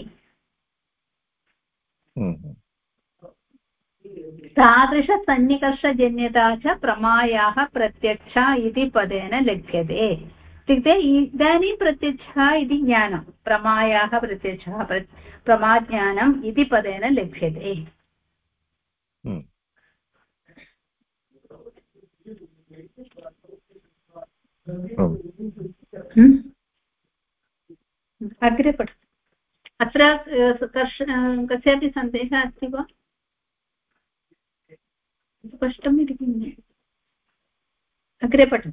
तादृशसन्निकर्षजन्यता च प्रमायाः प्रत्यक्षा इति पदेन लिख्यते इत्युक्ते इदानीं प्रत्यक्षः इति ज्ञानं प्रमायाः प्रत्यक्षः प्रमाज्ञानम् इति पदेन लिख्यते अग्रे पठ अत्र कस्यापि सन्देहः अस्ति वा स्पष्टम् इति अग्रे पठ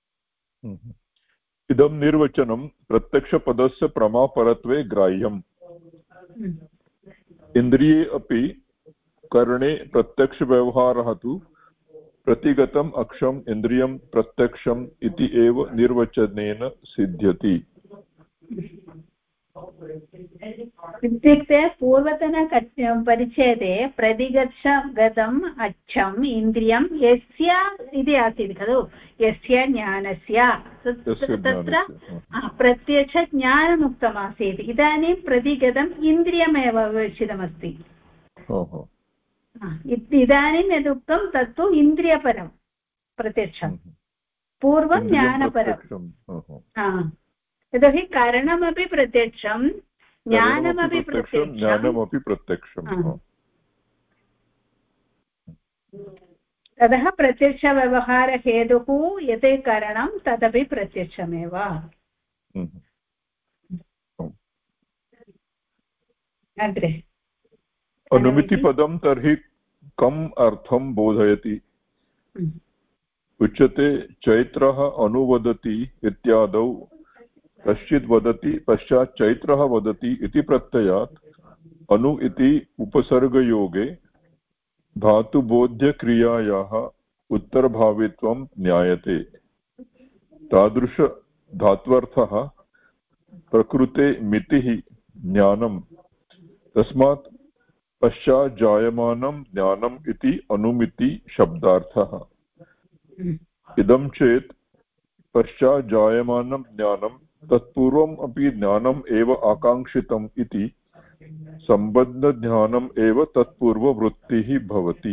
इदं निर्वचनं प्रत्यक्षपदस्य प्रमापरत्वे ग्राह्यम् इन्द्रिये अपि कर्णे प्रत्यक्षव्यवहारः तु प्रतिगतम् अक्षम् इन्द्रियं प्रत्यक्षम् इति एव निर्वचनेन सिद्ध्यति इत्युक्ते पूर्वतन परिच्छेदे प्रतिगतम् अच्छम् इन्द्रियं यस्य इति आसीत् खलु यस्य ज्ञानस्य तत्र प्रत्यक्षज्ञानमुक्तमासीत् इदानीं प्रतिगतम् इन्द्रियमेव विवक्षितमस्ति इदानीं यदुक्तं तत्तु इन्द्रियपरं प्रत्यक्षं पूर्वं ज्ञानपरं यतोहि कारणमपि प्रत्यक्षं ज्ञानमपि प्रत्यक्षं ततः प्रत्यक्षव्यवहारहेतुः यत् कारणं तदपि प्रत्यक्षमेव अग्रे अनुमितिपदं तर्हि कम् अर्थं बोधयति उच्यते चैत्रः अनुवदति इत्यादौ कश्चित् वदति पश्चात् चैत्रः वदति इति प्रत्ययात् अनु इति उपसर्गयोगे धातुबोध्यक्रियायाः उत्तरभावित्वं ज्ञायते तादृश धात्वर्थः प्रकृते मितिः ज्ञानं तस्मात् पश्चात् जायमानं ज्ञानम् इति अनुमिति शब्दार्थः इदं चेत् पश्चात् जायमानं ज्ञानं तत्पूर्वम् अपि ज्ञानम् एव आकाङ्क्षितम् इति सम्बन्धज्ञानम् एव तत्पूर्ववृत्तिः भवति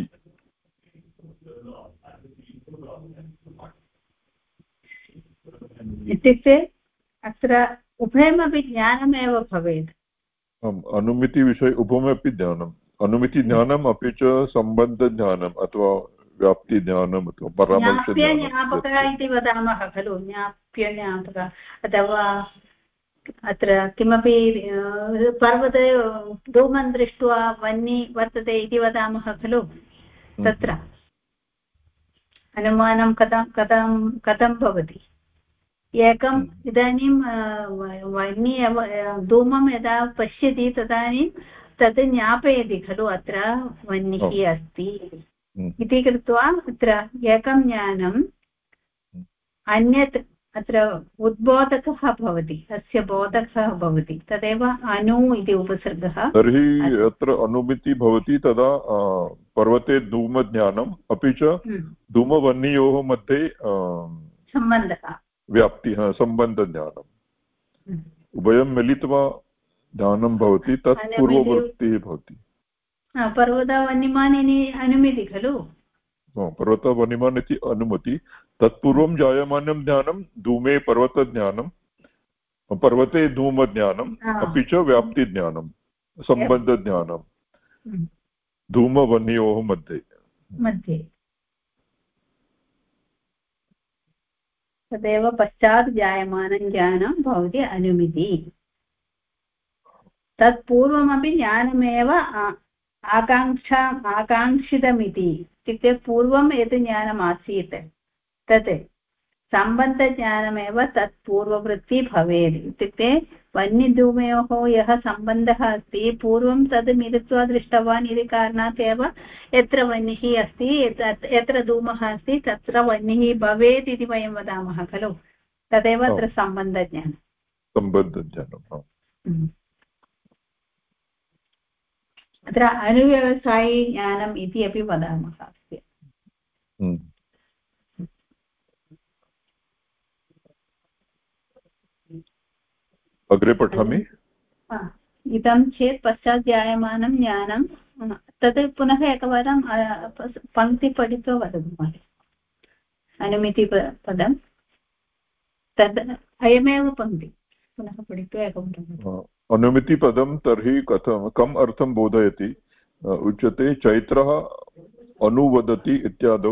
इत्युक्ते अत्र उभयमपि ज्ञानमेव भवेत् अनुमितिविषये उभयमपि ज्ञानम् अनुमितिज्ञानम् अपि च सम्बन्धज्ञानम् अथवा व्याप्तिज्ञानम् अथवा परामर्शज्ञापकः इति वदामः खलु ज्ञाप्यज्ञापकः अथवा अत्र किमपि पर्वते धूमं दृष्ट्वा वह्नि वर्तते इति वदामः खलु तत्र अनुमानं कथं भवति एकम् इदानीं वह्नि धूमं यदा पश्यति तदानीं तद् ज्ञापयति खलु अत्र वह्निः अस्ति इति कृत्वा अत्र एकं ज्ञानम् अन्यत् अत्र उद्बोधकः भवति अस्य बोधकः भवति तदेव अनु इति उपसर्गः तर्हि अत्र अनुमिति भवति तदा पर्वते धूमज्ञानम् अपि च धूमवह्नियोः मध्ये सम्बन्धः व्याप्तिः सम्बन्धज्ञानम् उभयं मिलित्वा ज्ञानं भवति तत् पूर्ववृत्तिः भवति पर्वतवह्निमान् अनुमिति खलु पर्वतवह्निमान् इति अनुमति तत्पूर्वं जायमानं ज्ञानं धूमे पर्वतज्ञानं पर्वते धूमज्ञानम् अपि च व्याप्तिज्ञानं सम्बन्धज्ञानं धूमवह्नियोः मध्ये तदेव पश्चात् जायमानं ज्ञानं भवति अनुमिति तत्पूर्वमपि ज्ञानमेव आकाङ्क्षितमिति इत्युक्ते पूर्वं यत् ज्ञानम् आसीत् तत् सम्बन्धज्ञानमेव तत् पूर्ववृत्ति भवेत् इत्युक्ते वह्निधूमयोः यः सम्बन्धः अस्ति पूर्वं तद् मिलित्वा दृष्टवान् इति कारणात् एव यत्र वह्निः अस्ति यत्र धूमः अस्ति तत्र वह्निः भवेत् इति वयं वदामः खलु तदेव अत्र सम्बन्धज्ञानम् अत्र अनुव्यवसायी ज्ञानम् इति अपि वदामः अस्य अग्रे पठामि इदं चेत् पश्चात् जायमानं ज्ञानं तद् पुनः एकवारं पङ्क्ति पठित्वा वदतु महोदय अनुमितिपदं तद् अयमेव पङ्क्ति पुनः पठित्वा एकवारम् अनुमितिपदं तर्हि कम् अर्थं बोधयति उच्यते चैत्रः अनुवदति इत्यादौ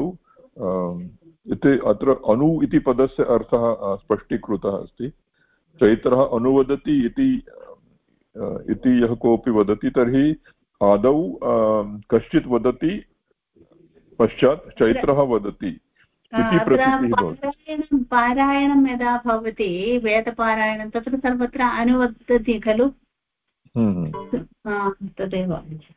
अत्र अनु इति पदस्य अर्थः स्पष्टीकृतः अस्ति चैत्रः अनुवदति इति यः कोऽपि वदति तर्हि आदौ कश्चित् वदति पश्चात् चैत्रः वदति इति प्रतीतिः भवति पारायणं यदा भवति वेदपारायणं तत्र सर्वत्र अनुवदति खलु तदेव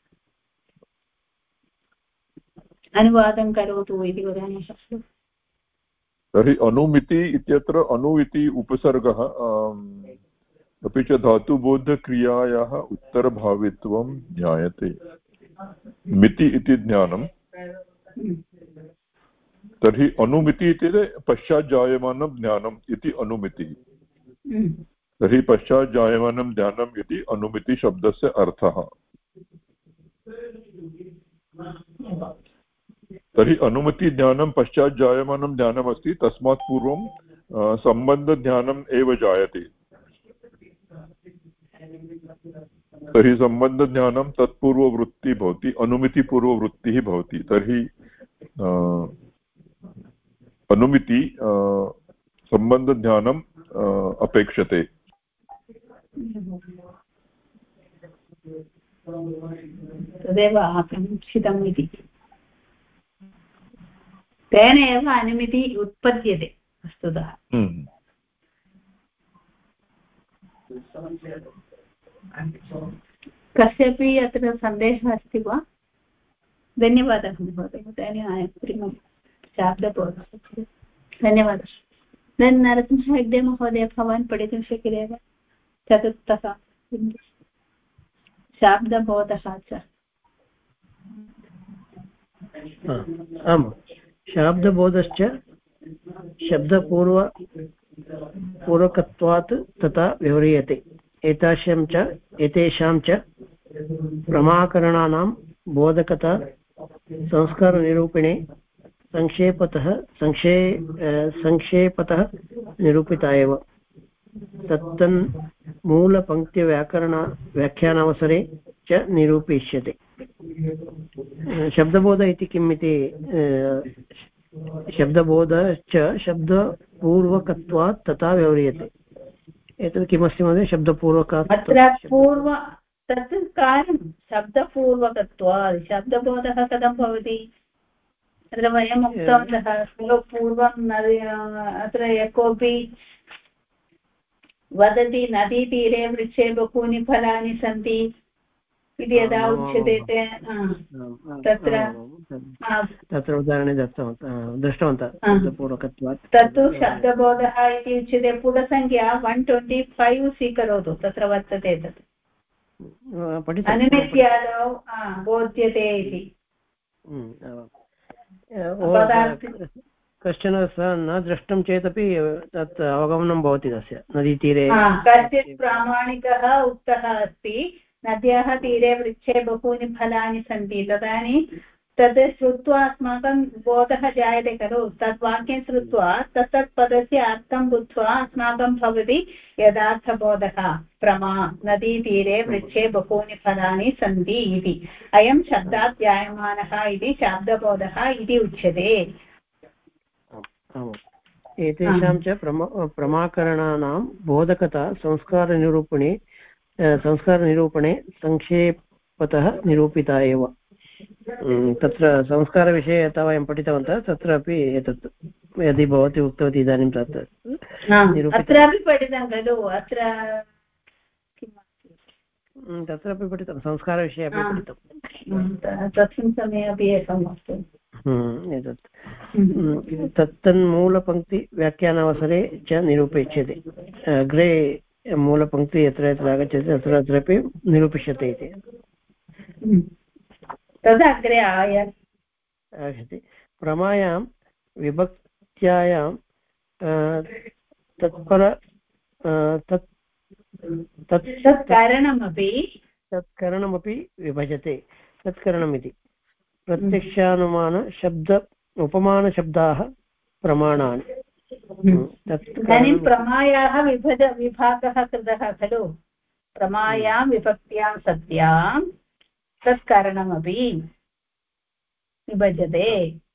अनुवादं करोतु इति वदामः खलु तर्हि अनुमिति इत्यत्र अनु इति उपसर्गः अपि च धातुबोधक्रियायाः उत्तरभावित्वं ज्ञायते मिति इति ज्ञानं तर्हि अनुमिति इत्युक्ते पश्चात् जायमानं ज्ञानम् इति अनुमितिः तर्हि पश्चात् जायमानं ज्ञानम् इति अनुमिति शब्दस्य अर्थः तर्हि अनुमितिज्ञानं पश्चात् जायमानं ज्ञानमस्ति तस्मात् पूर्वं सम्बन्धज्ञानम् एव जायते तर्हि सम्बन्धज्ञानं तत्पूर्ववृत्तिः भवति अनुमितिपूर्ववृत्तिः भवति तर्हि अनुमिति सम्बन्धज्ञानम् अपेक्षते तदेव अपेक्षितम् इति तेन एव अनुमिति उत्पद्यते वस्तुतः कस्यापि अत्र सन्देहः अस्ति वा धन्यवादः महोदय इदानीं शाब्दबोधः धन्यवादः नरसिंह हेग्डे महोदय भवान् पठितुं शक्यते वा चतुर्थः शाब्दबोधः च आम् शाब्दबोधश्च शब्दपूर्वकत्वात् तथा व्यवह्रियते एतेषां च प्रमाकरणानां बोधकता संस्कारनिरूपिणे संक्षेपतः निरूपिता एव तत्तन्मूलपङ्क्तिव्याख्यानावसरे च निरूपयिष्यते शब्दबोध इति किम् इति शब्दबोधश्च शब्दपूर्वकत्वात् तथा व्यवह्रियते एतत् किमस्ति महोदय शब्दपूर्वकात् अत्र पूर्व तत् कार्यं शब्दपूर्वकत्वात् शब्दबोधः कथं भवति अत्र वयम् उक्तवन्तः खलु पूर्वम् अत्र यः कोऽपि वदति नदीतीरे वृक्षे बहूनि फलानि सन्ति इति यदा उच्यते तत्र उदाहरणे दृष्टवन्तः शब्दपूर्वकत्वात् तत्तु शब्दबोधः इति उच्यते पुटसङ्ख्या 125 स्वीकरोतु तत्र वर्तते तत् अनुमित्यादौ बोध्यते इति कश्चन सः न दृष्टं चेदपि तत् अवगमनं भवति तस्य नदीतीरे कश्चित् प्रामाणिकः उक्तः अस्ति नद्याः तीरे वृक्षे बहूनि फलानि सन्ति तदानीं तद् श्रुत्वा अस्माकं बोधः जायते खलु तद् वाक्यं श्रुत्वा तत्तत् पदस्य अर्थं बुद्ध्वा अस्माकं भवति यथार्थबोधः प्रमा नदीतीरे वृक्षे बहूनि फलानि सन्ति इति अयं शब्दात् जायमानः इति शब्दबोधः इति उच्यते एतेषां च प्रमाकरणानां बोधकता संस्कारनिरूपणे संक्षेपतः निरूपिता एव तत्र संस्कारविषये यथा वयं पठितवन्तः तत्रापि एतत् यदि भवती उक्तवती इदानीं तत् अत्रापि पठितं खलु अत्र तत्रापि पठितं संस्कारविषये अपि पठितं तस्मिन् समये अपि एकम् अस्ति एतत् तन्मूलपङ्क्तिव्याख्यानावसरे च निरूप्यते अग्रे मूलपङ्क्ति यत्र यत्र आगच्छति तत्र तत्रापि निरूपिष्यते इति तदा अग्रे आगच्छति प्रमायां विभक्त्यायां तत्पर तत्करणमपि विभजते तत्करणमिति प्रत्यक्षानुमानशब्द उपमानशब्दाः प्रमाणानि इदानीं प्रमायाः विभागः कृतः खलु प्रमायां विभक्त्यां सत्यां तत्कारणमपि विभजते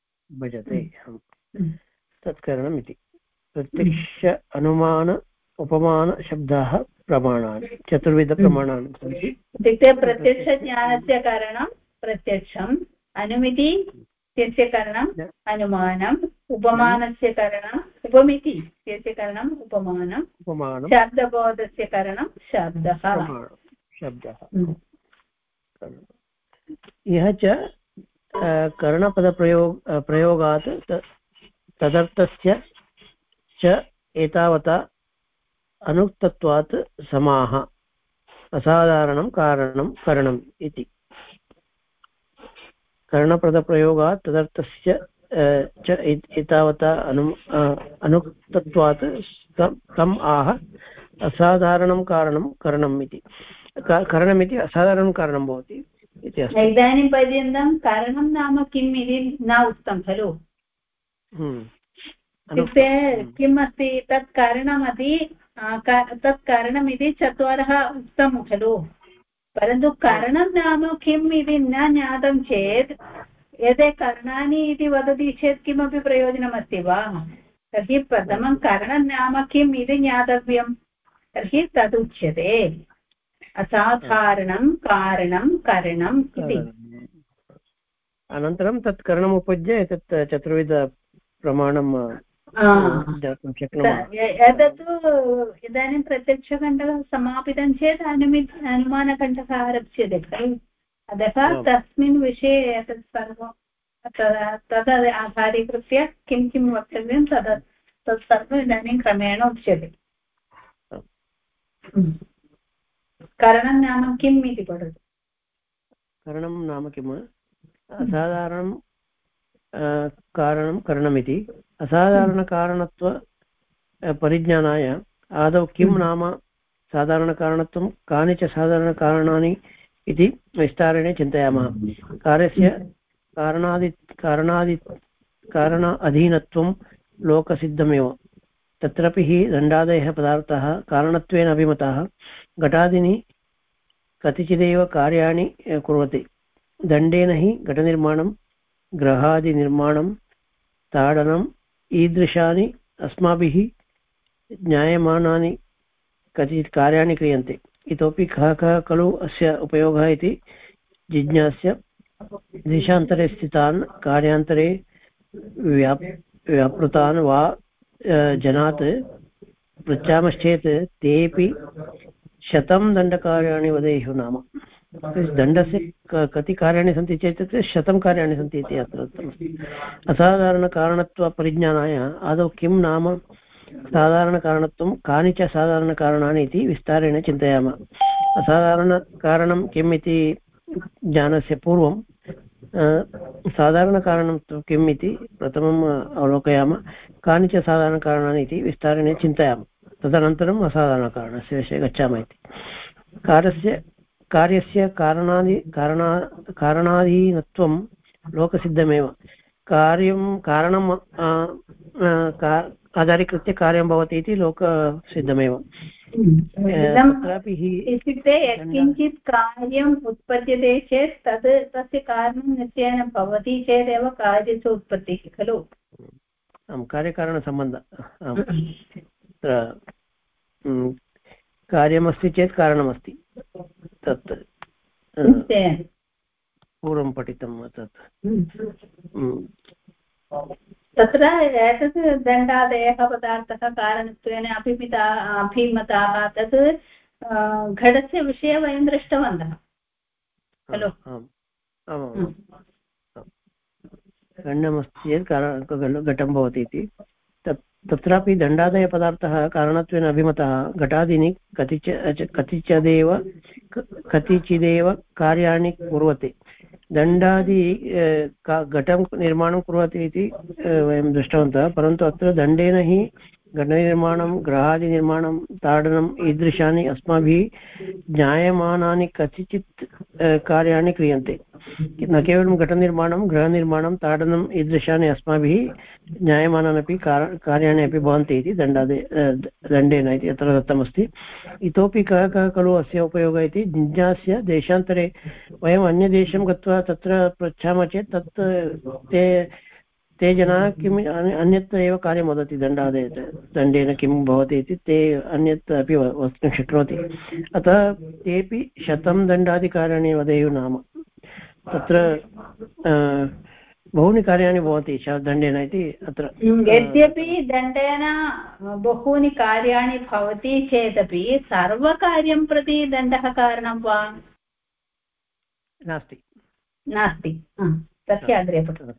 तत्कारणमिति प्रत्यक्ष अनुमान उपमानशब्दाः प्रमाणानि चतुर्विधप्रमाणानि सन्ति इत्युक्ते प्रत्यक्षज्ञानस्य कारणं प्रत्यक्षम् अनुमिति इत्यस्य कारणम् अनुमानम् उपमानस्य कारणम् उपमिति इत्यस्य कारणम् उपमानं शाब्दबोधस्य कारणं शब्दः यः च प्रयोगात् तदर्थस्य च एतावता अनुक्तत्वात् समाः असाधारणं कारणं करणम् इति करणपदप्रयोगात् तदर्थस्य च एतावता अनुक्तत्वात् तम् आह असाधारणं कारणं करणम् इति करणमिति असाधारणं कारणं भवति इति अस्ति इदानीं पर्यन्तं कारणं नाम किम् इति न उक्तं खलु इत्युक्ते किम् अस्ति तत् कारणमपि तत् कारणमिति चत्वारः उक्तं खलु परन्तु कारणं नाम किम् इति न ज्ञातं चेत् एते कारणानि इति वदति चेत् किमपि प्रयोजनमस्ति वा तर्हि प्रथमं कारणं नाम किम् इति ज्ञातव्यं तर्हि तदुच्यते असाधारणं कारणं करणम् इति अनन्तरं तत् करणम् उपयुज्य एतत् चतुर्विधप्रमाणं दातुं शक्नुमः एतत्तु इदानीं प्रत्यक्षखण्डः समापितं चेत् अनुमानखण्डः आरप्स्यते खलु अतः तस्मिन् विषये एतत् सर्वं तद् आधारीकृत्य किं किं वक्तव्यं तत् सर्वम् इदानीं क्रमेण उच्यते करणं नाम किम् इति पठतु करणं नाम किम् असाधारणं कारणं करणमिति असाधारणकारणत्व परिज्ञानाय आदौ किं नाम साधारणकारणत्वं कानि च साधारणकारणानि इति विस्तारेण चिन्तयामः कार्यस्य कारण अधीनत्वं लोकसिद्धमेव तत्रापि हि दण्डादयः पदार्थाः कारणत्वेन अभिमताः घटादीनि कतिचिदेव कार्याणि कुर्वन्ति दण्डेन हि घटनिर्माणं ग्रहादिनिर्माणं ताडनम् ईदृशानि अस्माभिः ज्ञायमानानि कतिचित् कार्याणि क्रियन्ते इतोपि कः खलु अस्य उपयोगः इति जिज्ञास्य देशान्तरे स्थितान् कार्यान्तरे व्यापृतान् वा जनात् पृच्छामश्चेत् तेऽपि 100 दण्डकार्याणि वदेयुः नाम दण्डस्य कति कार्याणि सन्ति चेत् 100 कार्याणि सन्ति इति अत्र उक्तमस्ति असाधारणकारणत्वपरिज्ञानाय आदौ किं नाम साधारणकारणत्वं कानि च साधारणकारणानि इति विस्तारेण चिन्तयामः असाधारणकारणं किम् इति ज्ञानस्य पूर्वं साधारणकारणं किम् इति प्रथमम् अवलोकयामः कानि च साधारणकारणानि इति विस्तारेण चिन्तयामः तदनन्तरम् असाधारणकारणस्य विषये गच्छामः इति कार्यस्य कारणाधीनत्वं लोकसिद्धमेव कारणम् आधारीकृत्य कार्यं भवति इति लोकसिद्धमेव इत्युक्ते किञ्चित् कार्यम् उत्पद्यते चेत् तस्य कारणं निश्चयेन भवति चेदेव कार्यस्य उत्पत्तिः खलु कार्यकारणसम्बन्धः कार्यमस्ति चेत् कारणमस्ति तत् पूर्वं पठितं तत् तत्र एतत् दण्डादयः पदार्थः कारणत्वेन अभिमताः तत् घटस्य विषये वयं दृष्टवन्तः खलु गण्डमस्ति चेत् घटं भवति इति तत्रापि दण्डादयपदार्थः कारणत्वेन अभिमतः घटादीनि कतिचिदेव कार्याणि कुर्वते दण्डादि घटं निर्माणं कुर्वति इति वयं दृष्टवन्तः परन्तु अत्र दण्डेन हि घटनिर्माणं ग्रहादिनिर्माणं ताडनम् ईदृशानि अस्माभिः ज्ञायमानानि कतिचित् कार्याणि क्रियन्ते न केवलं घटनिर्माणं गृहनिर्माणं ताडनम् ईदृशानि अस्माभिः ज्ञायमानानपि कार्याणि अपि भवन्ति इति दण्डेन इति अत्र दत्तमस्ति इतोपि कः खलु अस्य उपयोगः इति जिज्ञास्य देशान्तरे वयम् अन्यदेशं गत्वा तत्र पृच्छामः चेत् तत् ते जनाः किम् अन्यत् एव कार्यं वदति दण्डेन किं भवति इति ते अन्यत् अपि वक्तुं शक्नोति अतः तेपि 100 दण्डादिकार्याणि वदेयुः नाम तत्र बहूनि कार्याणि भवन्ति दण्डेन इति अत्र यद्यपि दण्डेन बहूनि कार्याणि भवति चेदपि सर्वकार्यं प्रति दण्डः कारणं वा नास्ति तस्य अग्रे पठतु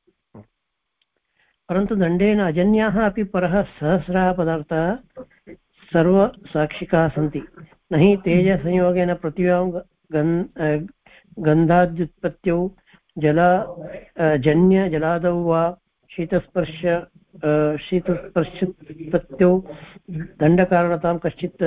परन्तु दण्डेन अजन्याः अपि परः सहस्राः पदार्थाः सर्वसाक्षिकाः सन्ति न हि तेजसंयोगेन पृथिव्यां गन्धाद्युत्पत्त्यौ जलादौ वा शीतस्पर्शोत्पत्त्यौ दण्डकारणतां कश्चित्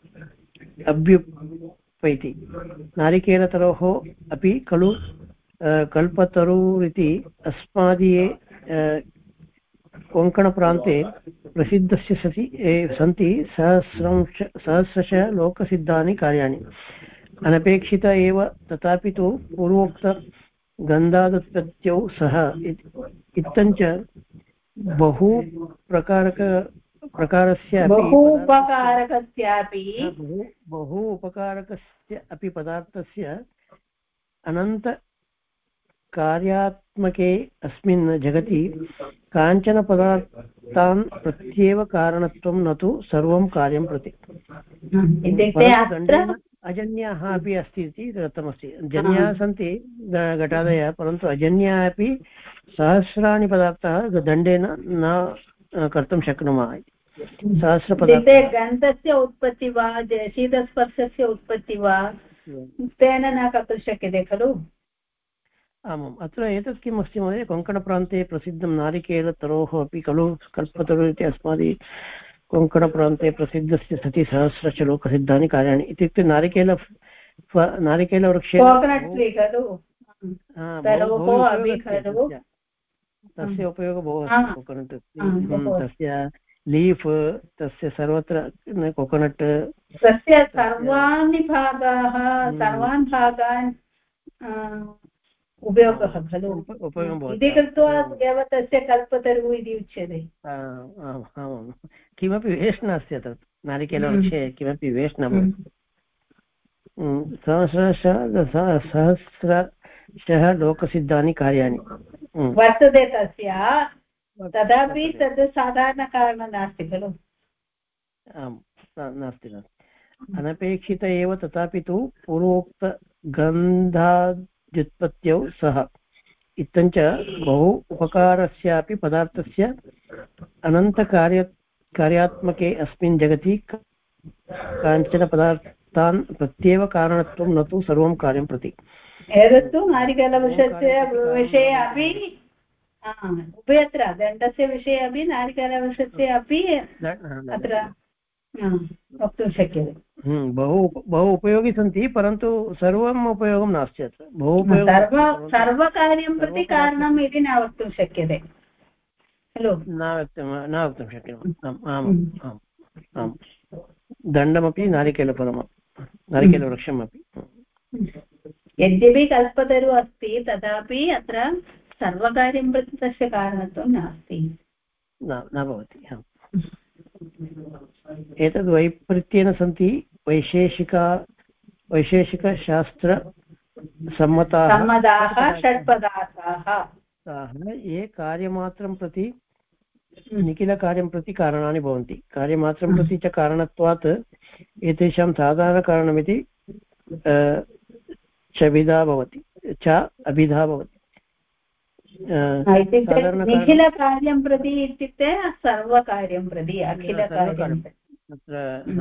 अभ्युपैति नारिकेलतरोः अपि खलु कल्पतरुरिति अस्मादीये कोङ्कणप्रान्ते प्रसिद्धस्य सन्ति सहस्रशः लोकसिद्धानि कार्याणि अनपेक्षित एव तथापि तु पूर्वोक्त गन्धादुत्पत्त्यौ सह इत्थञ्च बहु उपकारकस्य अपि पदार्थस्य अनन्त कार्यात्मके अस्मिन् जगति काञ्चन पदार्थान् प्रत्येव कारणत्वं न तु सर्वं कार्यं प्रति अजन्याः अपि अस्ति इति दत्तमस्ति जन्याः सन्ति घटादयः परन्तु अजन्याः अपि सहस्राणि पदार्थाः दण्डेन न कर्तुं शक्नुमः सहस्रपदार्थाः गन्धस्य उत्पत्ति वा शीतस्पर्शस्य उत्पत्ति वा तेन न कर्तुं शक्यते खलु आमाम् अत्र एतत् किम् अस्ति महोदय कोङ्कणप्रान्ते प्रसिद्धं नारिकेलतरोः अपि खलु कल्पतरु इति अस्माभिः कोङ्कणप्रान्ते प्रसिद्धस्य सति सहस्रश लोकसिद्धानि कार्याणि इत्युक्ते नारिकेलवृक्षे तस्य उपयोगः बहु अस्ति कोकोनट् तस्य लीफ् तस्य सर्वत्र कोकोनट् तस्य सर्वान् भागान् उपयोगः खलु इति कृत्वा एव तस्य कल्पतरु इति उच्यते किमपि वेस्ट् नास्ति तत् नारिकेलवृक्षे किमपि वेस्ट् न भवति सहस्रशः लोकसिद्धानि कार्याणि वर्तते तस्य तदापि तद् साधारणकारणं नास्ति खलु आम् नास्ति अनपेक्षित एव तथापि तु पूर्वोक्तगन्धाद्युत्पत्त्यौ सह इत्थञ्च बहु उपकारस्यापि पदार्थस्य अनन्तकार्यात्मके अस्मिन् जगति काञ्चन पदार्थान् प्रत्येव कारणत्वं न तु सर्वं कार्यं प्रति एतत्तु नारिकेलवृक्षस्य विषये अपि उभयत्र दण्डस्य विषये अपि नारिकेलवृक्षस्य अपि अत्र वक्तुं शक्यते बहु उपयोगी सन्ति परन्तु सर्वम् उपयोगं नास्ति अत्र बहु सर्वकार्यं प्रति कारणम् इति न वक्तुं शक्यते खलु न वक्तुं शक्यते दण्डमपि नारिकेलवृक्षमपि यद्यपि कल्पतरु अस्ति तथापि अत्र सर्वकार्यं प्रति तस्य कारणत्वं नास्ति न भवति एतद् वैपरीत्येन सन्ति वैशेषिकशास्त्र सम्मताः षट्पदार्थाः ये कार्यमात्रं प्रति निखिलकार्यं प्रति कारणानि भवन्ति कार्यमात्रं प्रति च कारणत्वात् एतेषां साधारणकारणमिति चभिधा भवति च अभिधा भवति निखिलकार्यं प्रति इत्युक्ते सर्वकार्यं प्रति अखिलकार्यं तत्र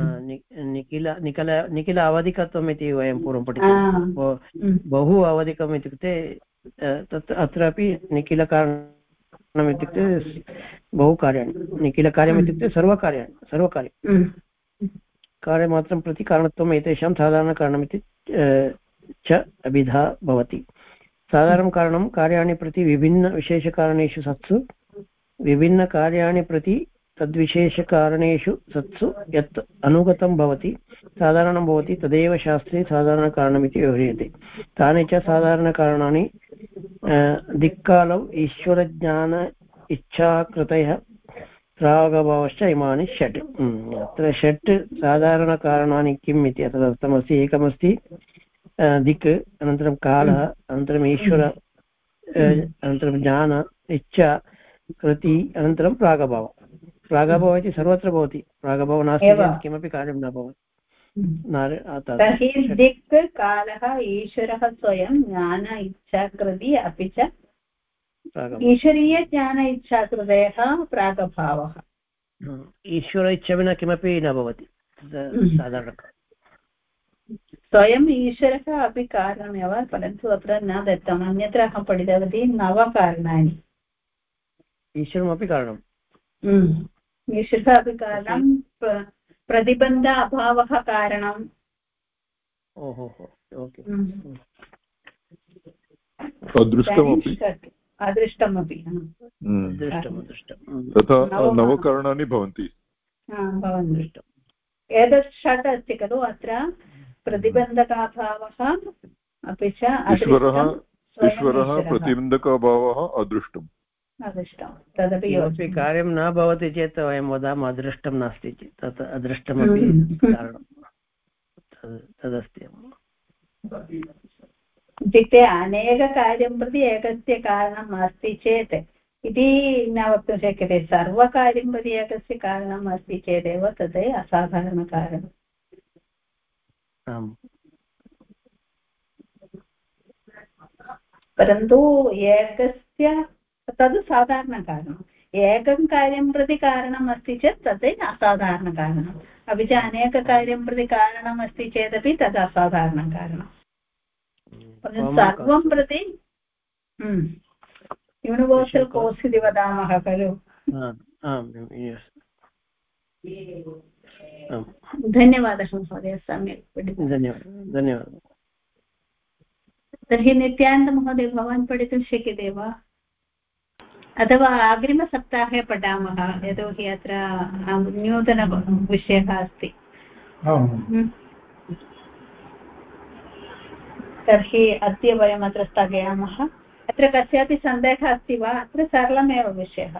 निखिल अवधिकत्वम् इति वयं पूर्वं पठितवन्तः बहु अवधिकम् इत्युक्ते तत् अत्रापि निखिलकारणम् इत्युक्ते बहु कार्याणि निखिलकार्यम् इत्युक्ते सर्वकार्यं कार्यमात्रं प्रति कारणत्वम् एतेषां साधारणकारणमिति च अभिधा भवति साधारणं कारणं कार्याणि प्रति विभिन्नविशेषकारणेषु सत्सु विभिन्नकार्याणि प्रति तद्विशेषकारणेषु सत्सु यत् अनुगतं भवति साधारणं भवति तदेव शास्त्रे साधारणकारणमिति व्यवह्रियते तानि च साधारणकारणानि दिक्कालौ ईश्वरज्ञान इच्छाकृतयः प्रागभावश्च इमानि षट् अत्र षट् साधारणकारणानि किम् इति अत्र दत्तमस्ति एकमस्ति दिक् अनन्तरं कालः अनन्तरम् ईश्वर अनन्तरं ज्ञान इच्छा कृति अनन्तरं प्रागभावः इति सर्वत्र भवति प्रागभावः नास्ति चेत् किमपि कार्यं न भवति तर्हि दिक् कालः ईश्वरः स्वयं ज्ञान इच्छाकृति अपि च ईश्वरीयज्ञान इच्छाकृतयः प्रागभावः ईश्वर इच्छा विना किमपि न भवति साधारणतः स्वयं ईश्वरः अपि कारणमेव परन्तु अत्र न दत्तम् अन्यत्र अहं पठितवती 9 कारणानि ईश्वरमपि कारणम् ईश्वरः अपि कारणं प्रतिबन्ध अभावः कारणम् अदृष्टमपि तथा 9 कारणानि भवन्ति एतत् षट् अस्ति खलु अत्र प्रतिबन्धकाभावः अपि च ईश्वरः प्रतिबन्धकाभावः अदृष्टम् तदपि कार्यं न भवति चेत् वयं वदामः अदृष्टं नास्ति चेत् तत् अदृष्टमपि कारणं तदस्ति इत्युक्ते अनेककार्यं प्रति एकस्य कारणम् अस्ति चेत् इति न वक्तुं शक्यते सर्वकार्यं प्रति एकस्य कारणम् अस्ति चेदेव तद् असाधारणकारणम् परन्तु एकस्य तद् साधारणकारणम् एकं कार्यं प्रति कारणम् अस्ति चेत् तद् असाधारणकारणम् अपि च अनेककार्यं प्रति कारणम् अस्ति चेदपि तद् असाधारणकारणम् सर्वं प्रति यूनिवर्सल् कोर्स् इति वदामः खलु धन्यवादः महोदय सम्यक् धन्यवादः तर्हि नित्यानन्दमहोदय भवान् पठितुं शक्यते वा अथवा अग्रिमसप्ताहे पठामः यतोहि अत्र नूतनविषयः अस्ति तर्हि अद्य वयम् अत्र स्थगयामः अत्र कस्यापि सन्देहः अस्ति वा अत्र सरलमेव विषयः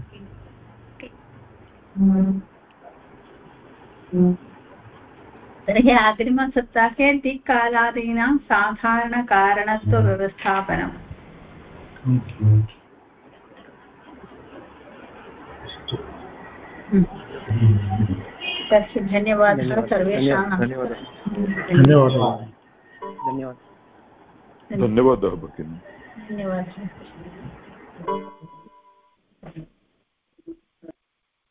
तर्हि अग्रिमसप्ताहे दिक्कालादीनां साधारणकारणत्वव्यवस्थापनम् तर्हि धन्यवादः सर्वेषां धन्यवादः भगिनी धन्यवादः